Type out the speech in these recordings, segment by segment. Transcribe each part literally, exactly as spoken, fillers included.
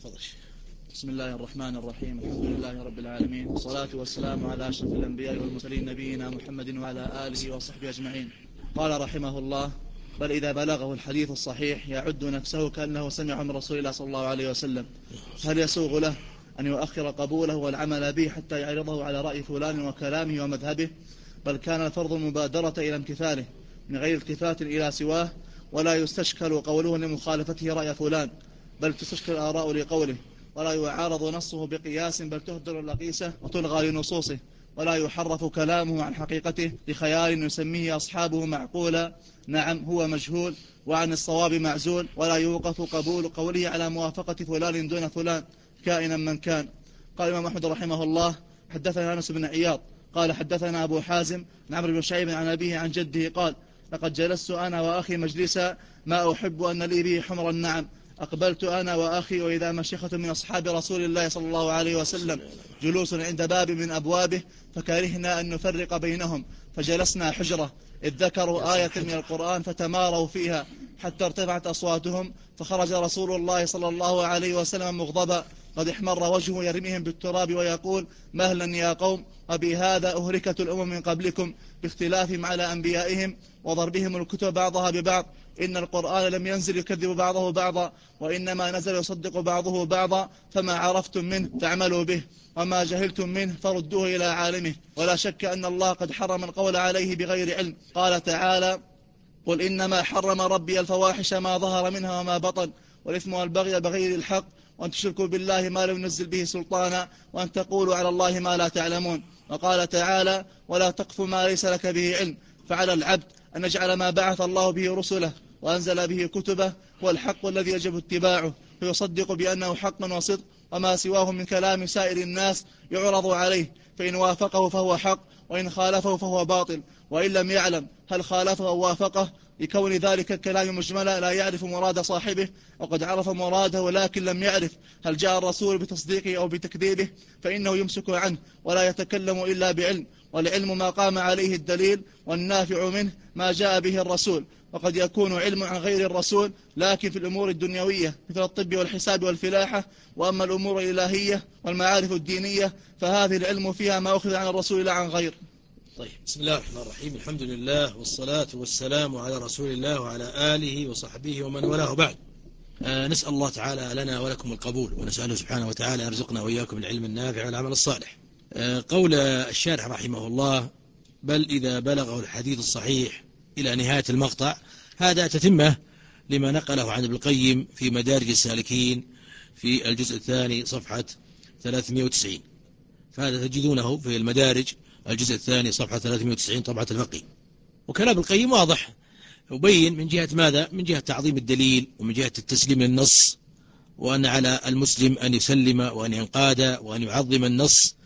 تفضل. بسم الله الرحمن الرحيم. الحمد لله رب العالمين، والصلاة والسلام على أشرف الأنبياء والمرسلين نبينا محمد وعلى آله وصحبه أجمعين. قال رحمه الله: بل إذا بلغه الحديث الصحيح يعد نفسه كأنه سمع من رسول الله صلى الله عليه وسلم، هل يسوغ له أن يؤخر قبوله والعمل به حتى يعرضه على رأي فلان وكلامه ومذهبه؟ بل كان الفرض المبادرة إلى امتثاله من غير التفات إلى سواه، ولا يستشكل قوله لمخالفته رأي فلان، بل تستشكل الآراء لقوله، ولا يعارض نصه بقياس، بل تهدر اللقيسة وتلغى لنصوصه، ولا يحرف كلامه عن حقيقته لخيال يسميه أصحابه معقولا، نعم هو مجهول وعن الصواب معزول، ولا يوقف قبول قوله على موافقة فلان دون فلان كائنا من كان. قال الإمام أحمد رحمه الله: حدثنا أنس بن عياض قال حدثنا أبو حازم عن عمرو بن شعيب عن أبيه عن جده قال: لقد جلست أنا وأخي مجلسا ما أحب أن لي به حمر النعم، أقبلت أنا وأخي وإذا مشيخة من أصحاب رسول الله صلى الله عليه وسلم جلوس عند باب من أبوابه، فكرهنا أن نفرق بينهم، فجلسنا حجرة، إذ ذكروا آية من القرآن فتماروا فيها حتى ارتفعت أصواتهم، فخرج رسول الله صلى الله عليه وسلم مغضبا قد احمر وجهه يرميهم بالتراب ويقول: مهلا يا قوم، وبهذا أهلكت الأمم من قبلكم باختلافهم على أنبيائهم وضربهم الكتب بعضها ببعض، إن القرآن لم ينزل يكذب بعضه بعضا، وإنما نزل يصدق بعضه بعضا، فما عرفتم منه فاعملوا به، وما جهلتم منه فردوه إلى عالمه، ولا شك أن الله قد حرم القول عليه بغير علم. قال تعالى: قل إنما حرم ربي الفواحش ما ظهر منها وما بطن، والإثم والبغي بغير الحق، وأن تشركوا بالله ما لم ينزل به سلطانا، وأن تقولوا على الله ما لا تعلمون. وقال تعالى: ولا تقف ما ليس لك به علم. فعلى العبد أن يجعل ما بعث الله به رسله وأنزل به كتبه هو الحق الذي يجب اتباعه، فيصدق بأنه حق وصدق، وما سواه من كلام سائر الناس يعرض عليه، فإن وافقه فهو حق، وإن خالفه فهو باطل، وإن لم يعلم هل خالفه أو وافقه، لكون ذلك الكلام مجملا لا يعرف مراد صاحبه، وقد عرف مراده لكن لم يعرف هل جاء الرسول بتصديقه أو بتكذيبه، فإنه يمسك عنه ولا يتكلم إلا بعلم، والعلم ما قام عليه الدليل، والنافع منه ما جاء به الرسول. وقد يكون علم عن غير الرسول لكن في الأمور الدنيوية مثل الطب والحساب والفلاحة، وأما الأمور الإلهية والمعارف الدينية فهذه العلم فيها ما أخذ عن الرسول لا عن غير. طيب، بسم الله الرحمن الرحيم. الحمد لله والصلاة والسلام على رسول الله وعلى آله وصحبه ومن والاه، بعد. آه نسأل الله تعالى لنا ولكم القبول، ونسأله سبحانه وتعالى يرزقنا وإياكم العلم النافع والعمل الصالح. آه قول الشارح رحمه الله: بل إذا بلغه الحديث الصحيح إلى نهاية المقطع، هذا تتمة لما نقله عن ابن القيم في مدارج السالكين في الجزء الثاني صفحة ثلاثمائة وتسعين، فهذا تجدونه في المدارج الجزء الثاني صفحة ثلاثمائة وتسعين طبعة الفقي. وكلام القيم واضح، يبين من جهة ماذا؟ من جهة تعظيم الدليل، ومن جهة التسليم للنص، وأن على المسلم أن يسلم وأن ينقاد وأن يعظم النص،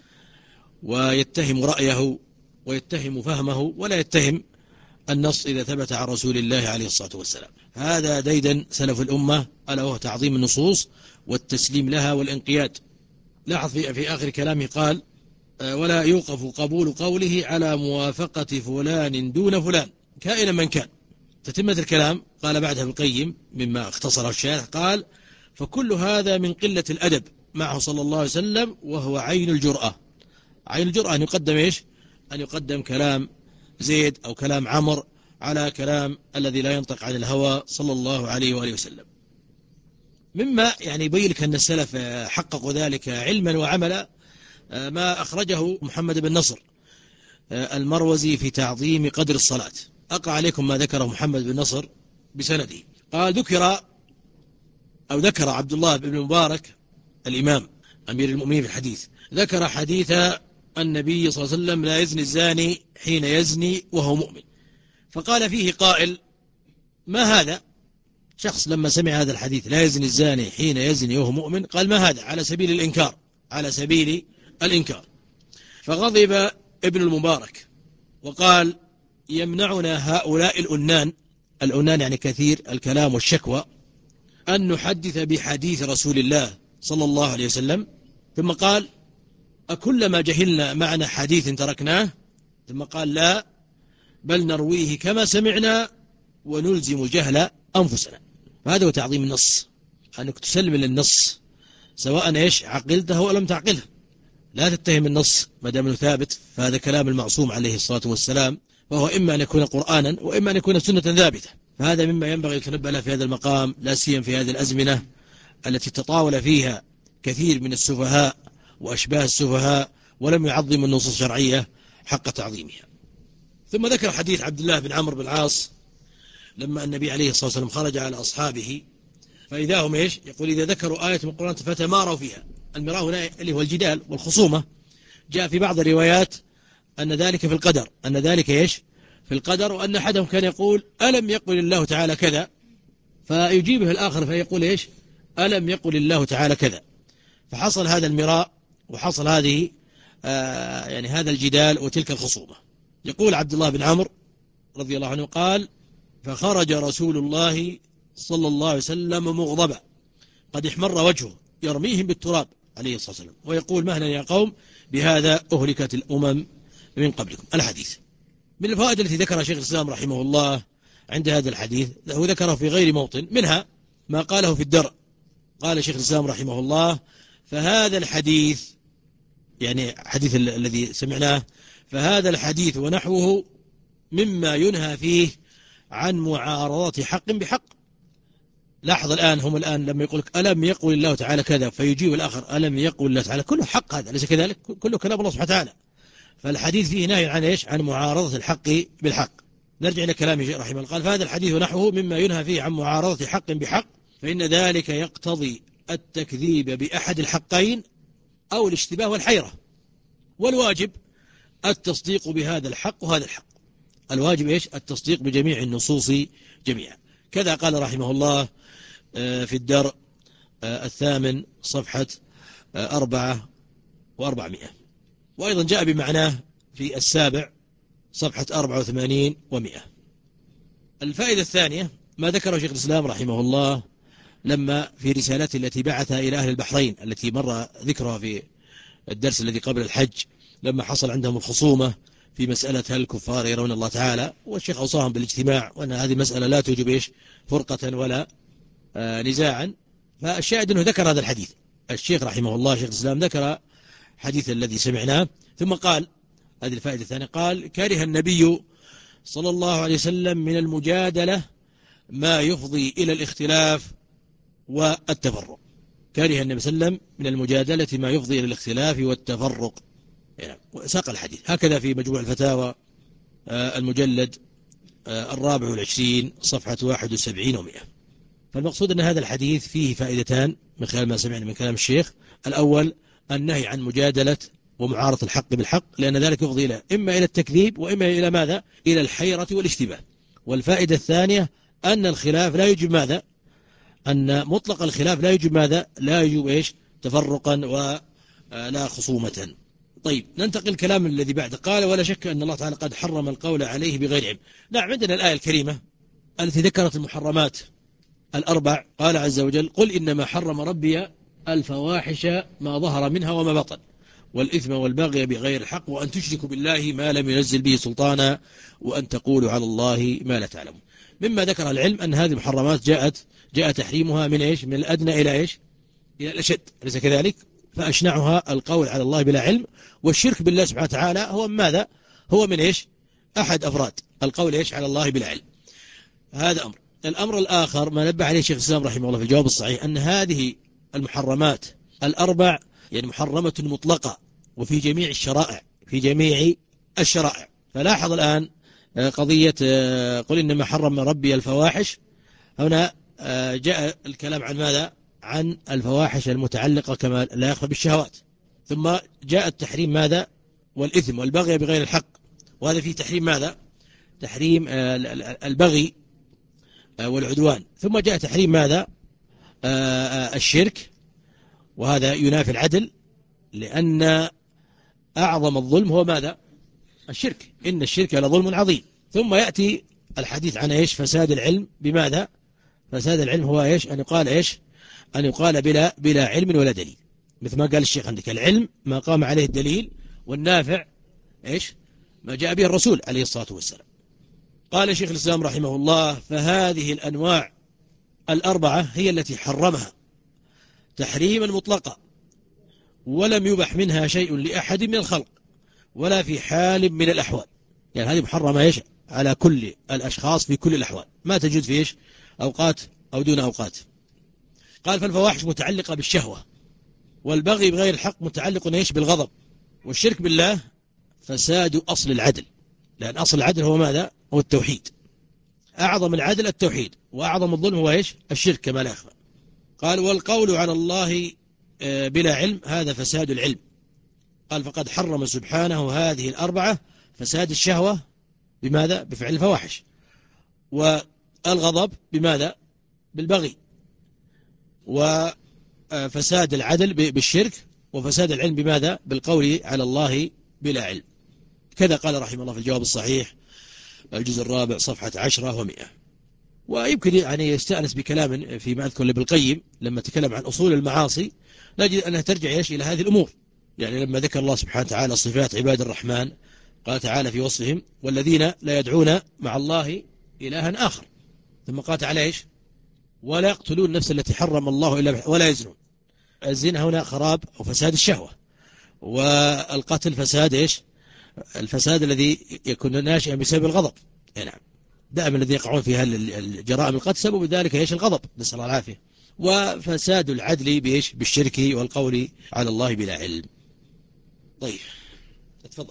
ويتهم رأيه ويتهم فهمه، ولا يتهم النص إذا ثبت عن رسول الله عليه الصلاة والسلام. هذا ديدا سلف الأمة، ألا وهو تعظيم النصوص والتسليم لها والانقياد. لاحظ في, في آخر كلامه قال: ولا يوقف قبول قوله على موافقة فلان دون فلان كائنا من كان. تتمة الكلام قال بعدها ابن القيم مما اختصره الشارح، قال: فكل هذا من قلة الأدب معه صلى الله عليه وسلم، وهو عين الجرأة. عين الجرأة أن يقدم إيش؟ أن يقدم كلام زيد أو كلام عمر على كلام الذي لا ينطق عن الهوى صلى الله عليه وآله وسلم. مما يعني يبين لك أن السلف حققوا ذلك علما وعملا ما أخرجه محمد بن نصر المروزي في تعظيم قدر الصلاة. أقرأ عليكم ما ذكره محمد بن نصر بسنده. قال: ذكر أو ذكر عبد الله بن مبارك الإمام أمير المؤمنين في الحديث، ذكر حديث النبي صلى الله عليه وسلم: لا يزني الزاني حين يزني وهو مؤمن. فقال فيه قائل: ما هذا؟ شخص لما سمع هذا الحديث لا يزني الزاني حين يزني وهو مؤمن قال: ما هذا؟ على سبيل الإنكار، على سبيل الإنكار. فغضب ابن المبارك وقال: يمنعنا هؤلاء الأنان، الأنان يعني كثير الكلام والشكوى، أن نحدث بحديث رسول الله صلى الله عليه وسلم. ثم قال: أكلما جهلنا معنى حديث تركناه؟ ثم قال: لا، بل نرويه كما سمعنا ونلزم جهل أنفسنا. فهذا هو تعظيم النص، أنك تسلم للنص سواء إيش عقلته أو لم تعقله. لا تتهم النص ما دام انه ثابت، فهذا كلام المعصوم عليه الصلاة والسلام، فهو إما أن يكون قرآنا وإما أن يكون سنة ثابتة. فهذا مما ينبغي أن يتنبه له في هذا المقام، لا سيما في هذه الأزمنة التي تطاول فيها كثير من السفهاء وأشباه السفهاء ولم يعظم النصوص الشرعية حق تعظيمها. ثم ذكر حديث عبد الله بن عمرو بن العاص لما النبي عليه الصلاة والسلام خرج على أصحابه فإذا هم إيش يقول إذا ذكروا آية من القرآن فتماروا فيها. المراء هنا اللي هو الجدال والخصومة. جاء في بعض الروايات أن ذلك في القدر، أن ذلك إيش في القدر، وأن أحدهم كان يقول ألم يقل الله تعالى كذا، فيجيبه الآخر فيقول إيش ألم يقل الله تعالى كذا. فحصل هذا المراء وحصل هذه آه يعني هذا الجدال وتلك الخصومة. يقول عبد الله بن عمرو رضي الله عنه قال فخرج رسول الله صلى الله عليه وسلم مغضبا قد احمر وجهه يرميهم بالتراب عليه الصلاة والسلام ويقول مهلا يا قوم بهذا أهلكت الأمم من قبلكم. الحديث من الفوائد التي ذكرها شيخ الإسلام رحمه الله عند هذا الحديث، هو ذكره في غير موطن، منها ما قاله في الدرء. قال شيخ الإسلام رحمه الله فهذا الحديث، يعني حديث الذي سمعناه، فهذا الحديث ونحوه مما ينهى فيه عن معارضة حق بحق. لاحظ الآن هم الآن لما يقول ألم يقول الله تعالى كذا فيجيب الآخر ألم يقول الله تعالى، كله حق، هذا ليس كذلك؟ كله كلام الله سبحانه وتعالى. فالحديث فيه نهي عن إيش عن معارضة الحق بالحق. نرجع إلى كلامه رحمه الله قال فهذا الحديث نحوه مما ينهى فيه عن معارضة حق بحق، فإن ذلك يقتضي التكذيب بأحد الحقين أو الاشتباه والحيرة، والواجب التصديق بهذا الحق وهذا الحق. الواجب إيش التصديق بجميع النصوص جميعا. كذا قال رحمه الله في الدرء الثامن صفحة أربعة وأربعمائة، وأيضا جاء بمعناه في السابع صفحة أربعة وثمانين ومئة. الفائدة الثانية ما ذكره شيخ الإسلام رحمه الله لما في رسالته التي بعثها إلى أهل البحرين التي مر ذكرها في الدرس الذي قبل الحج، لما حصل عندهم الخصومة في مسألة هل الكفار يرون الله تعالى، والشيخ أوصاهم بالاجتماع وأن هذه المسألة لا توجب إيش فرقة ولا آه نزاعا. فالشاهد أنه ذكر هذا الحديث الشيخ رحمه الله شيخ الإسلام ذكر حديث الذي سمعناه، ثم قال هذه الفائدة الثانية قال كره النبي صلى الله عليه وسلم من المجادلة ما يفضي إلى الاختلاف والتفرق. كره النبي صلى الله عليه وسلم من المجادلة ما يفضي إلى الاختلاف والتفرق، يعني ساق الحديث هكذا في مجموع الفتاوى المجلد الرابع والعشرين صفحة واحد وسبعين ومئة. فالمقصود أن هذا الحديث فيه فائدتان من خلال ما سمعنا من كلام الشيخ. الأول النهي عن مجادلة ومعارضة الحق بالحق، لأن ذلك يفضي إلى إما إلى التكذيب وإما إلى ماذا إلى الحيرة والاشتباه. والفائدة الثانية أن الخلاف لا يجب ماذا أن مطلق الخلاف لا يجب ماذا لا يجب إيش تفرقا ولا خصومة. طيب ننتقل الكلام الذي بعد. قال ولا شك أن الله تعالى قد حرم القول عليه بغير علم. نعم عندنا الآية الكريمة التي ذكرت المحرمات الأربع. قال عز وجل قل إنما حرم ربي الفواحش ما ظهر منها وما بطن والإثم والبغي بغير الحق وأن تشركوا بالله ما لم ينزل به سلطانا وأن تقولوا على الله ما لا تعلمون. مما ذكر العلم أن هذه المحرمات جاءت جاء تحريمها من إيش من الأدنى إلى إيش إلى الأشد، أليس كذلك؟ فأشنعها القول على الله بلا علم، والشرك بالله سبحانه وتعالى هو ماذا هو من إيش أحد أفراد القول إيش على الله بلا علم. هذا أمر. الأمر الآخر ما نبه عليه شيخ الإسلام رحمه الله في الجواب الصحيح أن هذه المحرمات الأربع يعني محرمة مطلقة وفي جميع الشرائع في جميع الشرائع. فلاحظ الآن قضية قل إنما حرم ربي الفواحش، هنا جاء الكلام عن ماذا عن الفواحش المتعلقة كما لا يخفى بالشهوات، ثم جاء التحريم ماذا والإثم والبغي بغير الحق، وهذا فيه تحريم ماذا تحريم البغي والعدوان، ثم جاء تحريم ماذا الشرك، وهذا ينافي العدل لأن أعظم الظلم هو ماذا الشرك إن الشرك لظلم عظيم. ثم يأتي الحديث عن إيش فساد العلم بماذا فساد العلم هو إيش أن يقال إيش أن يقال بلا بلا علم ولا دليل، مثل ما قال الشيخ عندك العلم ما قام عليه الدليل والنافع إيش ما جاء به الرسول عليه الصلاة والسلام. قال شيخ الإسلام رحمه الله فهذه الأنواع الأربعة هي التي حرمها تحريما مطلقا، ولم يبح منها شيء لأحد من الخلق ولا في حال من الأحوال. يعني هذه محرمة إيش على كل الأشخاص في كل الأحوال، ما تجد في إيش أوقات أو دون أوقات. قال فالفواحش متعلقة بالشهوة، والبغي بغير الحق متعلق إيش بالغضب، والشرك بالله فساد أصل العدل، لأن أصل العدل هو ماذا؟ هو التوحيد. أعظم العدل التوحيد، وأعظم الظلم هو إيش؟ الشرك كما لا يخفى. قال والقول على الله بلا علم هذا فساد العلم. قال فقد حرم سبحانه هذه الأربعة: فساد الشهوة بماذا؟ بفعل الفواحش، والغضب بماذا؟ بالبغي، وفساد العدل بالشرك، وفساد العلم بماذا؟ بالقول على الله بلا علم. كذا قال رحمه الله في الجواب الصحيح الجزء الرابع صفحة عشرة ومئة. ويمكن يعني يستأنس بكلام فيما أذكر لابن القيم لما تكلم عن أصول المعاصي، نجد أنها ترجع إيش إلى هذه الأمور. يعني لما ذكر الله سبحانه وتعالى صفات عباد الرحمن قال تعالى في وصفهم: والذين لا يدعون مع الله إلها آخر. ثم قال تعالى إيش؟ ولا يقتلون النفس التي حرم الله إلا بحق ولا يزنون. الزنا هنا خراب أو فساد الشهوة، والقتل فساد إيش؟ الفساد الذي يكون ناشئا بسبب الغضب. نعم، دائما الذين يقعون في الجرائم القتل سبب ذلك ايش؟ الغضب، نسأل الله العافية. وفساد العدل بايش؟ بالشرك والقول على الله بلا علم. طيب تفضل.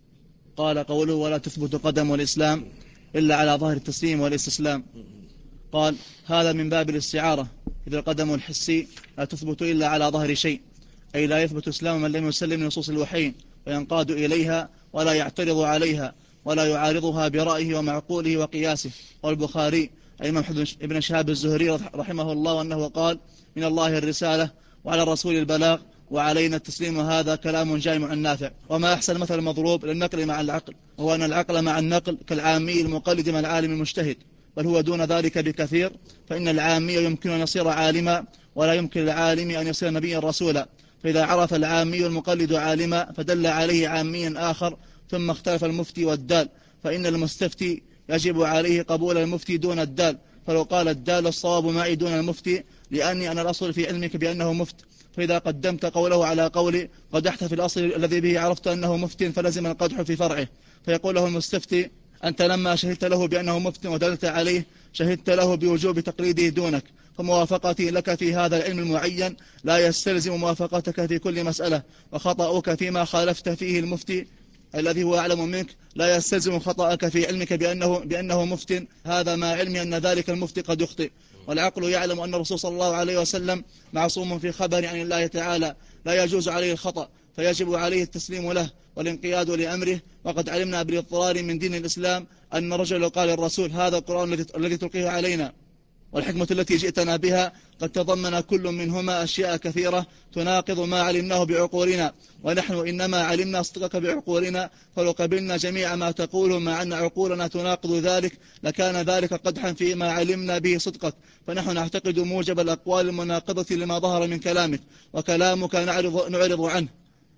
قال قوله ولا تثبت قدم الإسلام إلا على ظهر التسليم والاستسلام. قال هذا من باب الاستعارة، إذ القدم الحسي لا تثبت إلا على ظهر شيء، أي لا يثبت إسلام من لم يسلم نصوص الوحيين وينقاد إليها ولا يعترض عليها ولا يعارضها برأيه ومعقوله وقياسه. والبخاري أي محمد ابن شهاب الزهري رحمه الله أنه قال من الله الرسالة وعلى الرسول البلاغ وعلينا التسليم. هذا كلام جامع نافع. وما أحسن مثل مضروب للنقل مع العقل، وهو أن العقل مع النقل كالعامي المقلد مع العالم المجتهد، بل هو دون ذلك بكثير، فإن العامي يمكن أن يصير عالما ولا يمكن العالم أن يصير نبيا رسولا. فإذا عرف العامي المقلد عالما فدل عليه عاميا آخر، ثم اختلف المفتي والدال، فإن المستفتي يجب عليه قبول المفتي دون الدال، فلو قال الدال الصواب معي دون المفتي لأني أنا الأصل في علمك بأنه مفت، فإذا قدمت قوله على قولي قدحت في الأصل الذي به عرفت أنه مفت فلزم القدح في فرعه. فيقول له المستفتي أنت لما شهدت له بأنه مفت ودلت عليه شهدت له بوجوب تقليده دونك، فموافقتي لك في هذا العلم المعين لا يستلزم موافقتك في كل مسألة، وخطأك فيما خالفت فيه المفتي الذي هو أعلم منك لا يستلزم خطأك في علمك بأنه, بأنه مفت. هذا ما علمي أن ذلك المفتي قد يخطئ. والعقل يعلم أن الرسول صلى الله عليه وسلم معصوم في خبر عن الله تعالى لا يجوز عليه الخطأ، فيجب عليه التسليم له والانقياد لأمره. وقد علمنا بالاضطرار من دين الإسلام أن رجل قال الرسول هذا القرآن الذي تلقيه علينا والحكمة التي جئتنا بها قد تضمن كل منهما أشياء كثيرة تناقض ما علمناه بعقولنا، ونحن إنما علمنا صدقك بعقولنا، فلو قبلنا جميع ما تقوله مع أن عقولنا تناقض ذلك لكان ذلك قدحا فيما علمنا به صدقك. فنحن نعتقد موجب الأقوال المناقضة لما ظهر من كلامك، وكلامك نعرض, نعرض عنه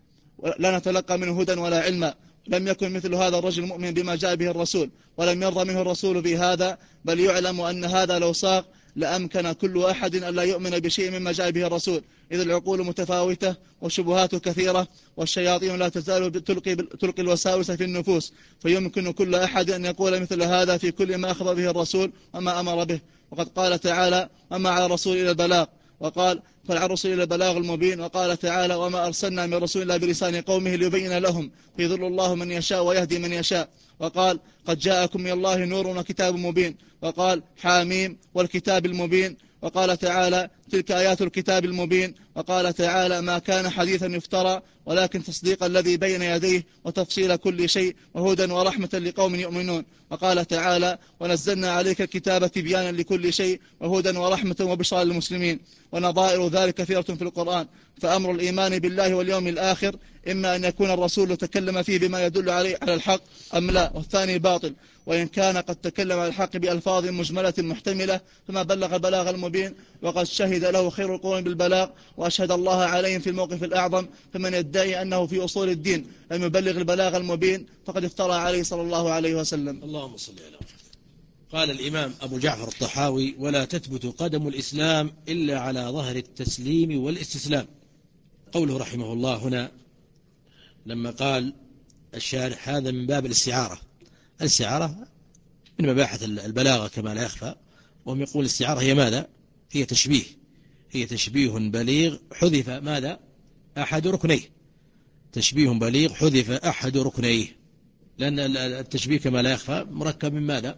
لا نتلقى منه هدى ولا علما. لم يكن مثل هذا الرجل مؤمن بما جاء به الرسول، ولم يرضى منه الرسول بهذا، بل يعلم أن هذا لو صاغ لأمكن كل أحد أن لا يؤمن بشيء مما جاء به الرسول، إذ العقول متفاوتة والشبهات كثيرة والشياطين لا تزال تلقي, تلقي الوساوس في النفوس، فيمكن كل أحد أن يقول مثل هذا في كل ما أخبر به الرسول وما أمر به. وقد قال تعالى وما على الرسول إلى البلاغ، وقال فالعلى الرسول إلى البلاغ المبين. وقال تعالى وما أرسلنا من رسول إلا بلسان قومه ليبين لهم فيضل الله من يشاء ويهدي من يشاء. وقال قد جاءكم من الله نور وكتاب مبين. وقال حاميم والكتاب المبين. وقال تعالى تلك آيات الكتاب المبين. وقال تعالى ما كان حديثا يفترى ولكن تصديق الذي بين يديه وتفصيل كل شيء وهدى ورحمة لقوم يؤمنون. وقال تعالى ونزلنا عليك الكتاب تبيانا لكل شيء وهدى ورحمة وبشرى للمسلمين. ونظائر ذلك كثيرة في القرآن. فأمر الإيمان بالله واليوم الآخر إما أن يكون الرسول تكلم فيه بما يدل عليه على الحق أم لا، والثاني باطل. وإن كان قد تكلم على الحق بألفاظ مجملة محتملة فما بلغ البلاغ المبين، وقد شهد له خير القرون بالبلاغ وأشهد الله عليهم في الموقف الأعظم. فمن يدعي أنه في أصول الدين لم يبلغ البلاغ المبين فقد افترى عليه صلى الله عليه وسلم. اللهم صل على محمد. قال الإمام أبو جعفر الطحاوي: ولا تثبت قدم الإسلام إلا على ظهر التسليم والاستسلام. قوله رحمه الله هنا لما قال الشارح هذا من باب الاستعارة. الاستعارة من مباحث البلاغة كما لا يخفى، وهم يقول الاستعارة هي ماذا؟ هي تشبيه، هي تشبيه بليغ حذف ماذا؟ أحد ركنيه، تشبيه بليغ حذف أحد ركنيه، لأن التشبيه كما لا يخفى مركب من ماذا؟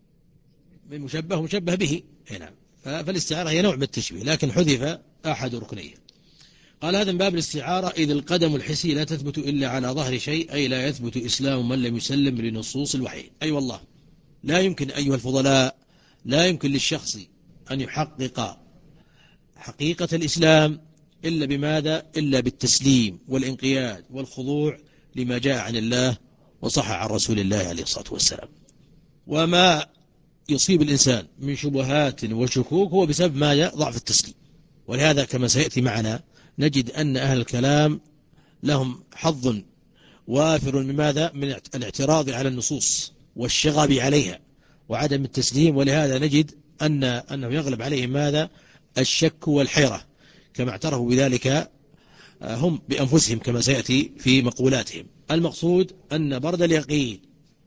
من مشبه ومشبه به. نعم، فالاستعارة هي نوع من التشبيه لكن حذف أحد ركنيه. قال هذا من باب الاستعارة، إذ القدم الحسي لا تثبت إلا على ظهر شيء، أي لا يثبت إسلام من لم يسلم لنصوص الوحي. أي أيوة والله لا يمكن أيها الفضلاء، لا يمكن للشخص أن يحقق حقيقة الإسلام إلا بماذا؟ إلا بالتسليم والانقياد والخضوع لما جاء عن الله وصح عن رسول الله عليه الصلاة والسلام. وما يصيب الإنسان من شبهات وشكوك هو بسبب ماذا؟ ضعف التسليم. ولهذا كما سيأتي معنا نجد أن أهل الكلام لهم حظ وافر من ماذا؟ من الاعتراض على النصوص والشغب عليها وعدم التسليم. ولهذا نجد أن أنه يغلب عليهم ماذا؟ الشك والحيرة، كما اعترفوا بذلك هم بأنفسهم كما سيأتي في مقولاتهم. المقصود أن برد اليقين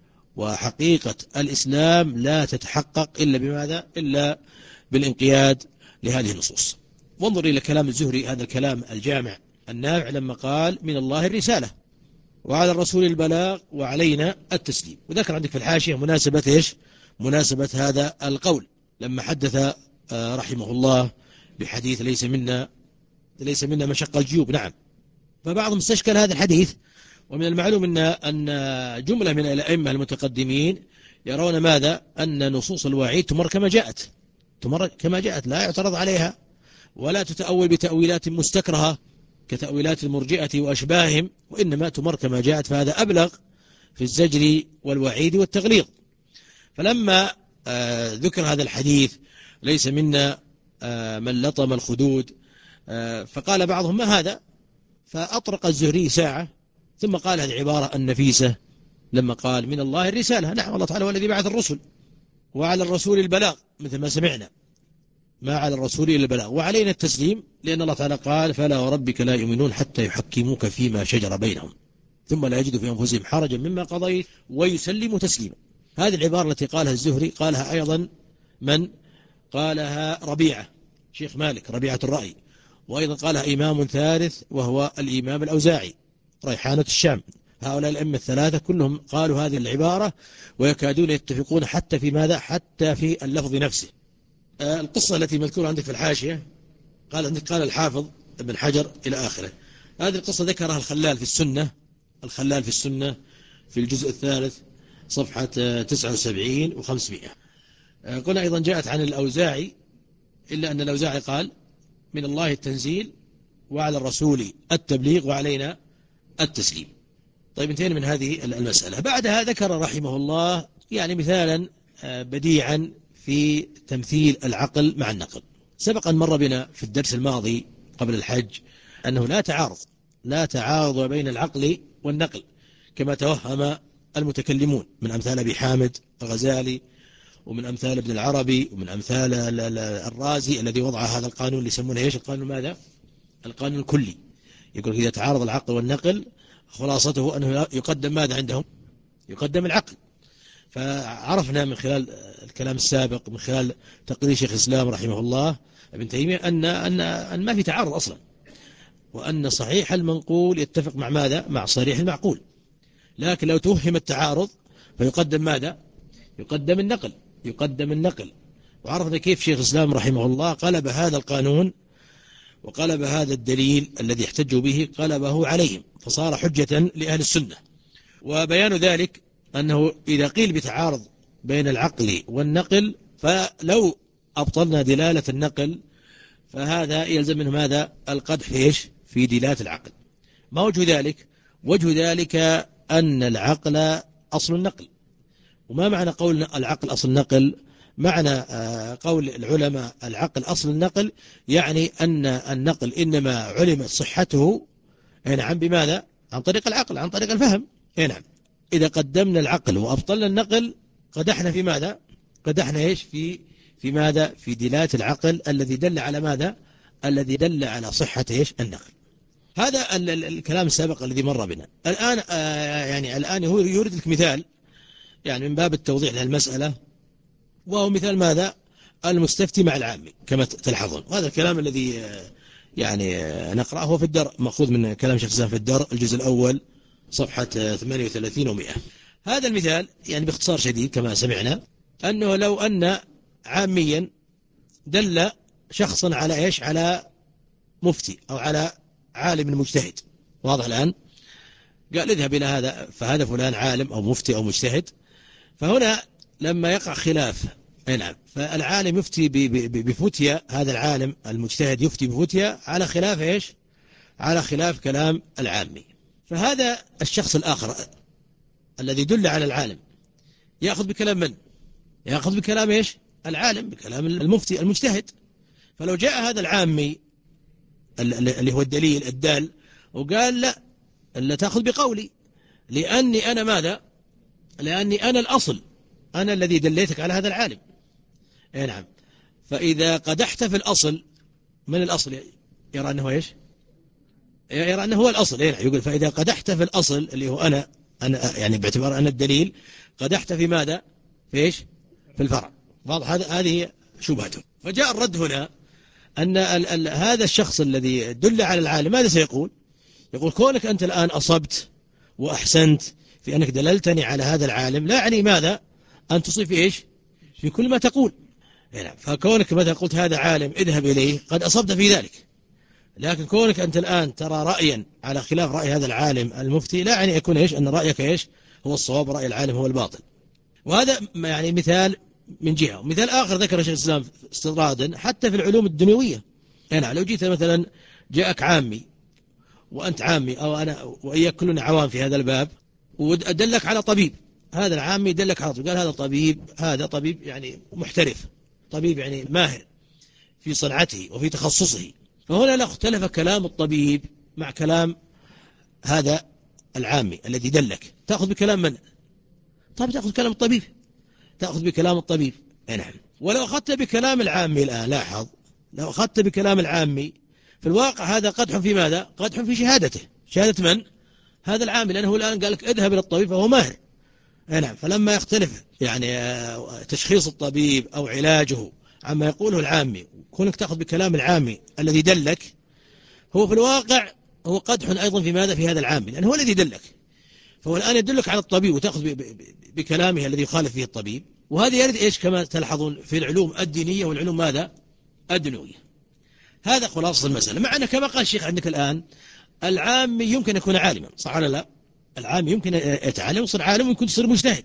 وحقيقة الإسلام لا تتحقق إلا بماذا؟ إلا بالانقياد لهذه النصوص. وانظر إلى كلام الزهري، هذا الكلام الجامع النافع لما قال: من الله الرسالة وعلى الرسول البلاغ وعلينا التسليم. وذكر عندك في الحاشية مناسبة إيش؟ مناسبة هذا القول لما حدث رحمه الله بحديث ليس منا ليس منا مشق الجيوب. نعم، فبعضهم استشكل هذا الحديث. ومن المعلوم أن أن جملة من الأئمة المتقدمين يرون ماذا؟ أن نصوص الوعيد تمر كما جاءت، تمر كما جاءت، لا يعترض عليها ولا تتأول بتأويلات مستكرهة كتأويلات المرجئة وأشباههم، وإنما تمر كما جاءت، فهذا أبلغ في الزجر والوعيد والتغليظ. فلما آه ذكر هذا الحديث ليس منا آه من لطم الخدود، آه فقال بعضهم: ما هذا؟ فأطرق الزهري ساعة ثم قال هذه العبارة النفيسة لما قال: من الله الرسالة. نعم، الله تعالى هو الذي بعث الرسل، وعلى الرسول البلاغ مثل ما سمعنا، ما على الرسول إلا البلاغ وعلينا التسليم، لأن الله تعالى قال: فلا وربك لا يؤمنون حتى يحكموك فيما شجر بينهم ثم لا يجدوا في أنفسهم حرجا مما قضيت ويسلموا تسليما. هذه العبارة التي قالها الزهري قالها أيضا من؟ قالها ربيعة شيخ مالك ربيعة الرأي، وأيضا قالها إمام ثالث وهو الإمام الأوزاعي ريحانة الشام. هؤلاء الأئمة الثلاثة كلهم قالوا هذه العبارة ويكادون يتفقون حتى في ماذا؟ حتى في اللفظ نفسه. آه القصة التي مذكورة عندك في الحاشية قال عندك قال الحافظ ابن حجر إلى آخره. هذه القصة ذكرها الخلال في السنة، الخلال في السنة في الجزء الثالث صفحة تسعة وسبعين وخمسمائة. آه قلنا أيضا جاءت عن الأوزاعي، إلا أن الأوزاعي قال: من الله التنزيل وعلى الرسول التبليغ وعلينا التسليم. طيب انتهينا من هذه المسألة. بعدها ذكر رحمه الله يعني مثالا بديعا في تمثيل العقل مع النقل. سبق أن مر بنا في الدرس الماضي قبل الحج أنه لا تعارض لا تعارض بين العقل والنقل كما توهم المتكلمون من أمثال أبي حامد الغزالي ومن أمثال ابن العربي ومن أمثال الرازي الذي وضع هذا القانون اللي يسمونه ايش؟ القانون ماذا؟ القانون الكلي. يقول إذا تعارض العقل والنقل خلاصته أنه يقدم ماذا عندهم؟ يقدم العقل. فعرفنا من خلال الكلام السابق من خلال تقرير شيخ الإسلام رحمه الله ابن تيمية أن, أن, أن ما في تعارض أصلا، وأن صحيح المنقول يتفق مع ماذا؟ مع صريح المعقول. لكن لو توهم التعارض فيقدم ماذا؟ يقدم النقل يقدم النقل. وعرفنا كيف شيخ الإسلام رحمه الله قلب هذا القانون وقلب هذا الدليل الذي احتجوا به قلبه عليهم فصار حجة لأهل السنة. وبيان ذلك أنه إذا قيل بتعارض بين العقل والنقل فلو أبطلنا دلالة النقل فهذا يلزم منه ماذا؟ القدح فيش في دلالة العقل. ما وجه ذلك؟ وجه ذلك أن العقل أصل النقل. وما معنى قول العقل أصل النقل؟ معنى قول العلماء العقل أصل النقل يعني أن النقل إنما علمت صحته نعم بماذا؟ عن طريق العقل، عن طريق الفهم. نعم، إذا قدمنا العقل وأبطلنا النقل قدحنا في ماذا؟ قدحنا إيش في في ماذا؟ في دلالة العقل الذي دل على ماذا؟ الذي دل على صحة إيش؟ النقل. هذا ال ال الكلام السابق الذي مر بنا. الآن آه يعني الآن هو يورد لك مثال يعني من باب التوضيح للمسألة، وهو مثال ماذا؟ المستفتي مع العامي كما تلحظون. وهذا الكلام الذي آه يعني آه نقرأه هو في الدر، مأخوذ من كلام شيخ الإسلام في الدر الجزء الأول صفحة آه ثمانية وثلاثين ومئة. هذا المثال يعني باختصار شديد كما سمعنا أنه لو أن عاميا دل شخصا على إيش؟ على مفتي أو على عالم مجتهد، واضح الآن؟ قال اذهب إلى هذا، فهذا فلان عالم أو مفتي أو مجتهد. فهنا لما يقع خلاف، أي نعم، فالعالم يفتي بفتيا، هذا العالم المجتهد يفتي بفتيا على خلاف إيش؟ على خلاف كلام العامي. فهذا الشخص الآخر الذي دل على العالم يأخذ بكلام من؟ يأخذ بكلام إيش؟ العالم، بكلام المفتي المجتهد. فلو جاء هذا العامي اللي هو الدليل الدال وقال لا، لا تأخذ بقولي، لأني أنا ماذا؟ لأني أنا الأصل، أنا الذي دليتك على هذا العالم. أي نعم. فإذا قدحت في الأصل، من الأصل يرى أنه إيش؟ يرى أنه هو الأصل. أي نعم. يقول فإذا قدحت في الأصل اللي هو أنا أنا يعني باعتبار أنا الدليل، قدحت في ماذا؟ في إيش؟ في الفرع. واضح؟ هذا هذه شبهته. فجاء الرد هنا أن ال ال هذا الشخص الذي دل على العالم ماذا سيقول؟ يقول كونك أنت الآن أصبت وأحسنت في أنك دللتني على هذا العالم لا يعني ماذا؟ أن تصيب في إيش؟ في كل ما تقول. يعني فكونك مثلا قلت هذا عالم اذهب إليه قد أصبت في ذلك، لكن كونك أنت الآن ترى رأيا على خلاف رأي هذا العالم المفتي لا يعني يكون إيش؟ أن رأيك إيش؟ هو الصواب ورأي العالم هو الباطل. وهذا يعني مثال من جهة. ومثال آخر ذكر شيخ الإسلام استطرادا حتى في العلوم الدنيوية. يعني لو جيت مثلا جاءك عامي وأنت عامي أو أنا وإياك كلنا عوام في هذا الباب، وأدلك على طبيب، هذا العامي يدلك على طبيب، قال هذا طبيب، هذا طبيب يعني محترف، طبيب يعني ماهر في صنعته وفي تخصصه. فهنا لا اختلف كلام الطبيب مع كلام هذا العامي الذي دلك، تأخذ بكلام من؟ طب تأخذ بكلام الطبيب، تأخذ بكلام الطبيب. نعم. ولو أخذت بكلام العامي الآن، لاحظ، لو أخذت بكلام العامي في الواقع هذا قدح في ماذا؟ قدح في شهادته. شهادة من؟ هذا العامل، لأنه الآن قال لك اذهب إلى الطبيب فهو ماهر. نعم. فلما يختلف يعني تشخيص الطبيب أو علاجه عما يقوله العامي، كونك تأخذ بكلام العامي الذي دلك، هو في الواقع هو قدح أيضا في ماذا؟ في هذا العامي، لأنه هو الذي دلك. فهو الآن يدلك على الطبيب وتأخذ بكلامه الذي يخالف فيه الطبيب. وهذا يرد إيش كما تلاحظون في العلوم الدينية والعلوم ماذا؟ الدنيوية. هذا خلاصة المسألة. مع أن كما قال الشيخ عندك الآن العامي يمكن يكون عالما، صح ولا لا؟ العامي يمكن يتعلم ويصير عالم ويمكن يصير مجتهد.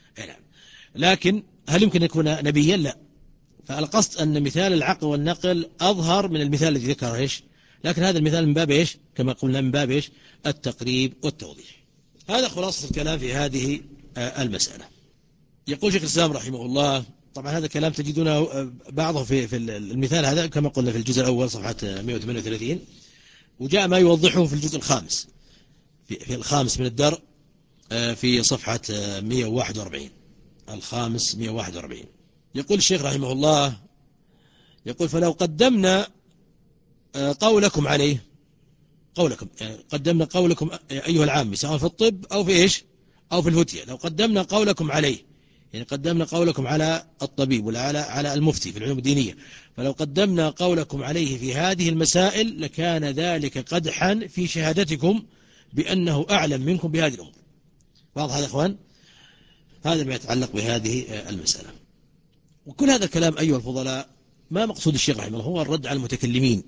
لكن هل يمكن يكون نبيا؟ لا. فالقصد أن مثال العقل والنقل أظهر من المثال الذي ذكره إيش، لكن هذا المثال من باب إيش كما قلنا من باب إيش التقريب والتوضيح. هذا خلاصة الكلام في هذه المسألة. يقول شيخ الإسلام رحمه الله، طبعا هذا الكلام تجدونه بعضه في في المثال هذا كما قلنا في الجزء الأول صفحة مئة وثمانية وثلاثين، وجاء ما يوضحه في الجزء الخامس في, في الخامس من الدر في صفحة مئة وواحد وأربعين، الخامس مئة وواحد وأربعين. يقول الشيخ رحمه الله، يقول فلو قدمنا قولكم عليه، قولكم يعني قدمنا قولكم أيها العامي سواء في الطب أو في إيش أو في الفتية، لو قدمنا قولكم عليه يعني قدمنا قولكم على الطبيب ولا على على المفتي في العلوم الدينية، فلو قدمنا قولكم عليه في هذه المسائل لكان ذلك قدحا في شهادتكم بأنه أعلم منكم بهذه الأمور. واضح هذا يا إخوان؟ هذا ما يتعلق بهذه المسألة. وكل هذا الكلام أيها الفضلاء ما مقصود الشيخ رحمه الله؟ هو الرد على المتكلمين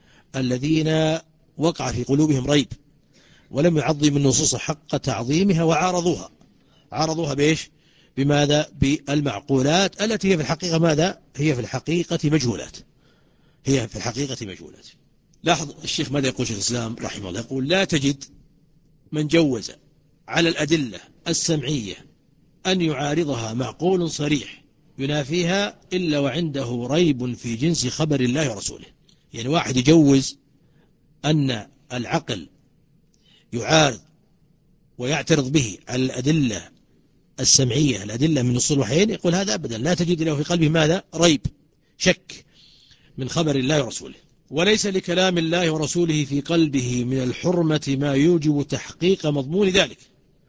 الذين وقع في قلوبهم ريب ولم يعظم النصوص حق تعظيمها وعارضوها. عارضوها بإيش؟ بماذا؟ بالمعقولات التي هي في الحقيقة ماذا؟ هي في الحقيقة مجهولات، هي في الحقيقة مجهولات. لاحظ الشيخ ماذا يقول شيخ الإسلام رحمه الله؟ يقول لا تجد من جوز على الأدلة السمعية أن يعارضها معقول صريح ينافيها إلا وعنده ريب في جنس خبر الله ورسوله. يعني واحد يجوز أن العقل يعارض ويعترض به على الأدلة السمعية الأدلة من نصوص الوحيين يقول هذا أبدا لا تجد له في قلبه ماذا؟ ريب، شك من خبر الله ورسوله. وليس لكلام الله ورسوله في قلبه من الحرمة ما يوجب تحقيق مضمون ذلك،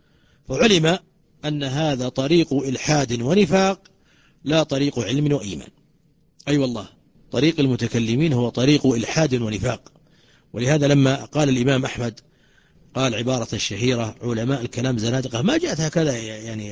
فعلم أن هذا طريق إلحاد ونفاق لا طريق علم وإيمان. أي أيوة والله، طريق المتكلمين هو طريق إلحاد ونفاق. ولهذا لما قال الإمام أحمد قال عبارة الشهيرة علماء الكلام زنادقة، ما جاءت هكذا يعني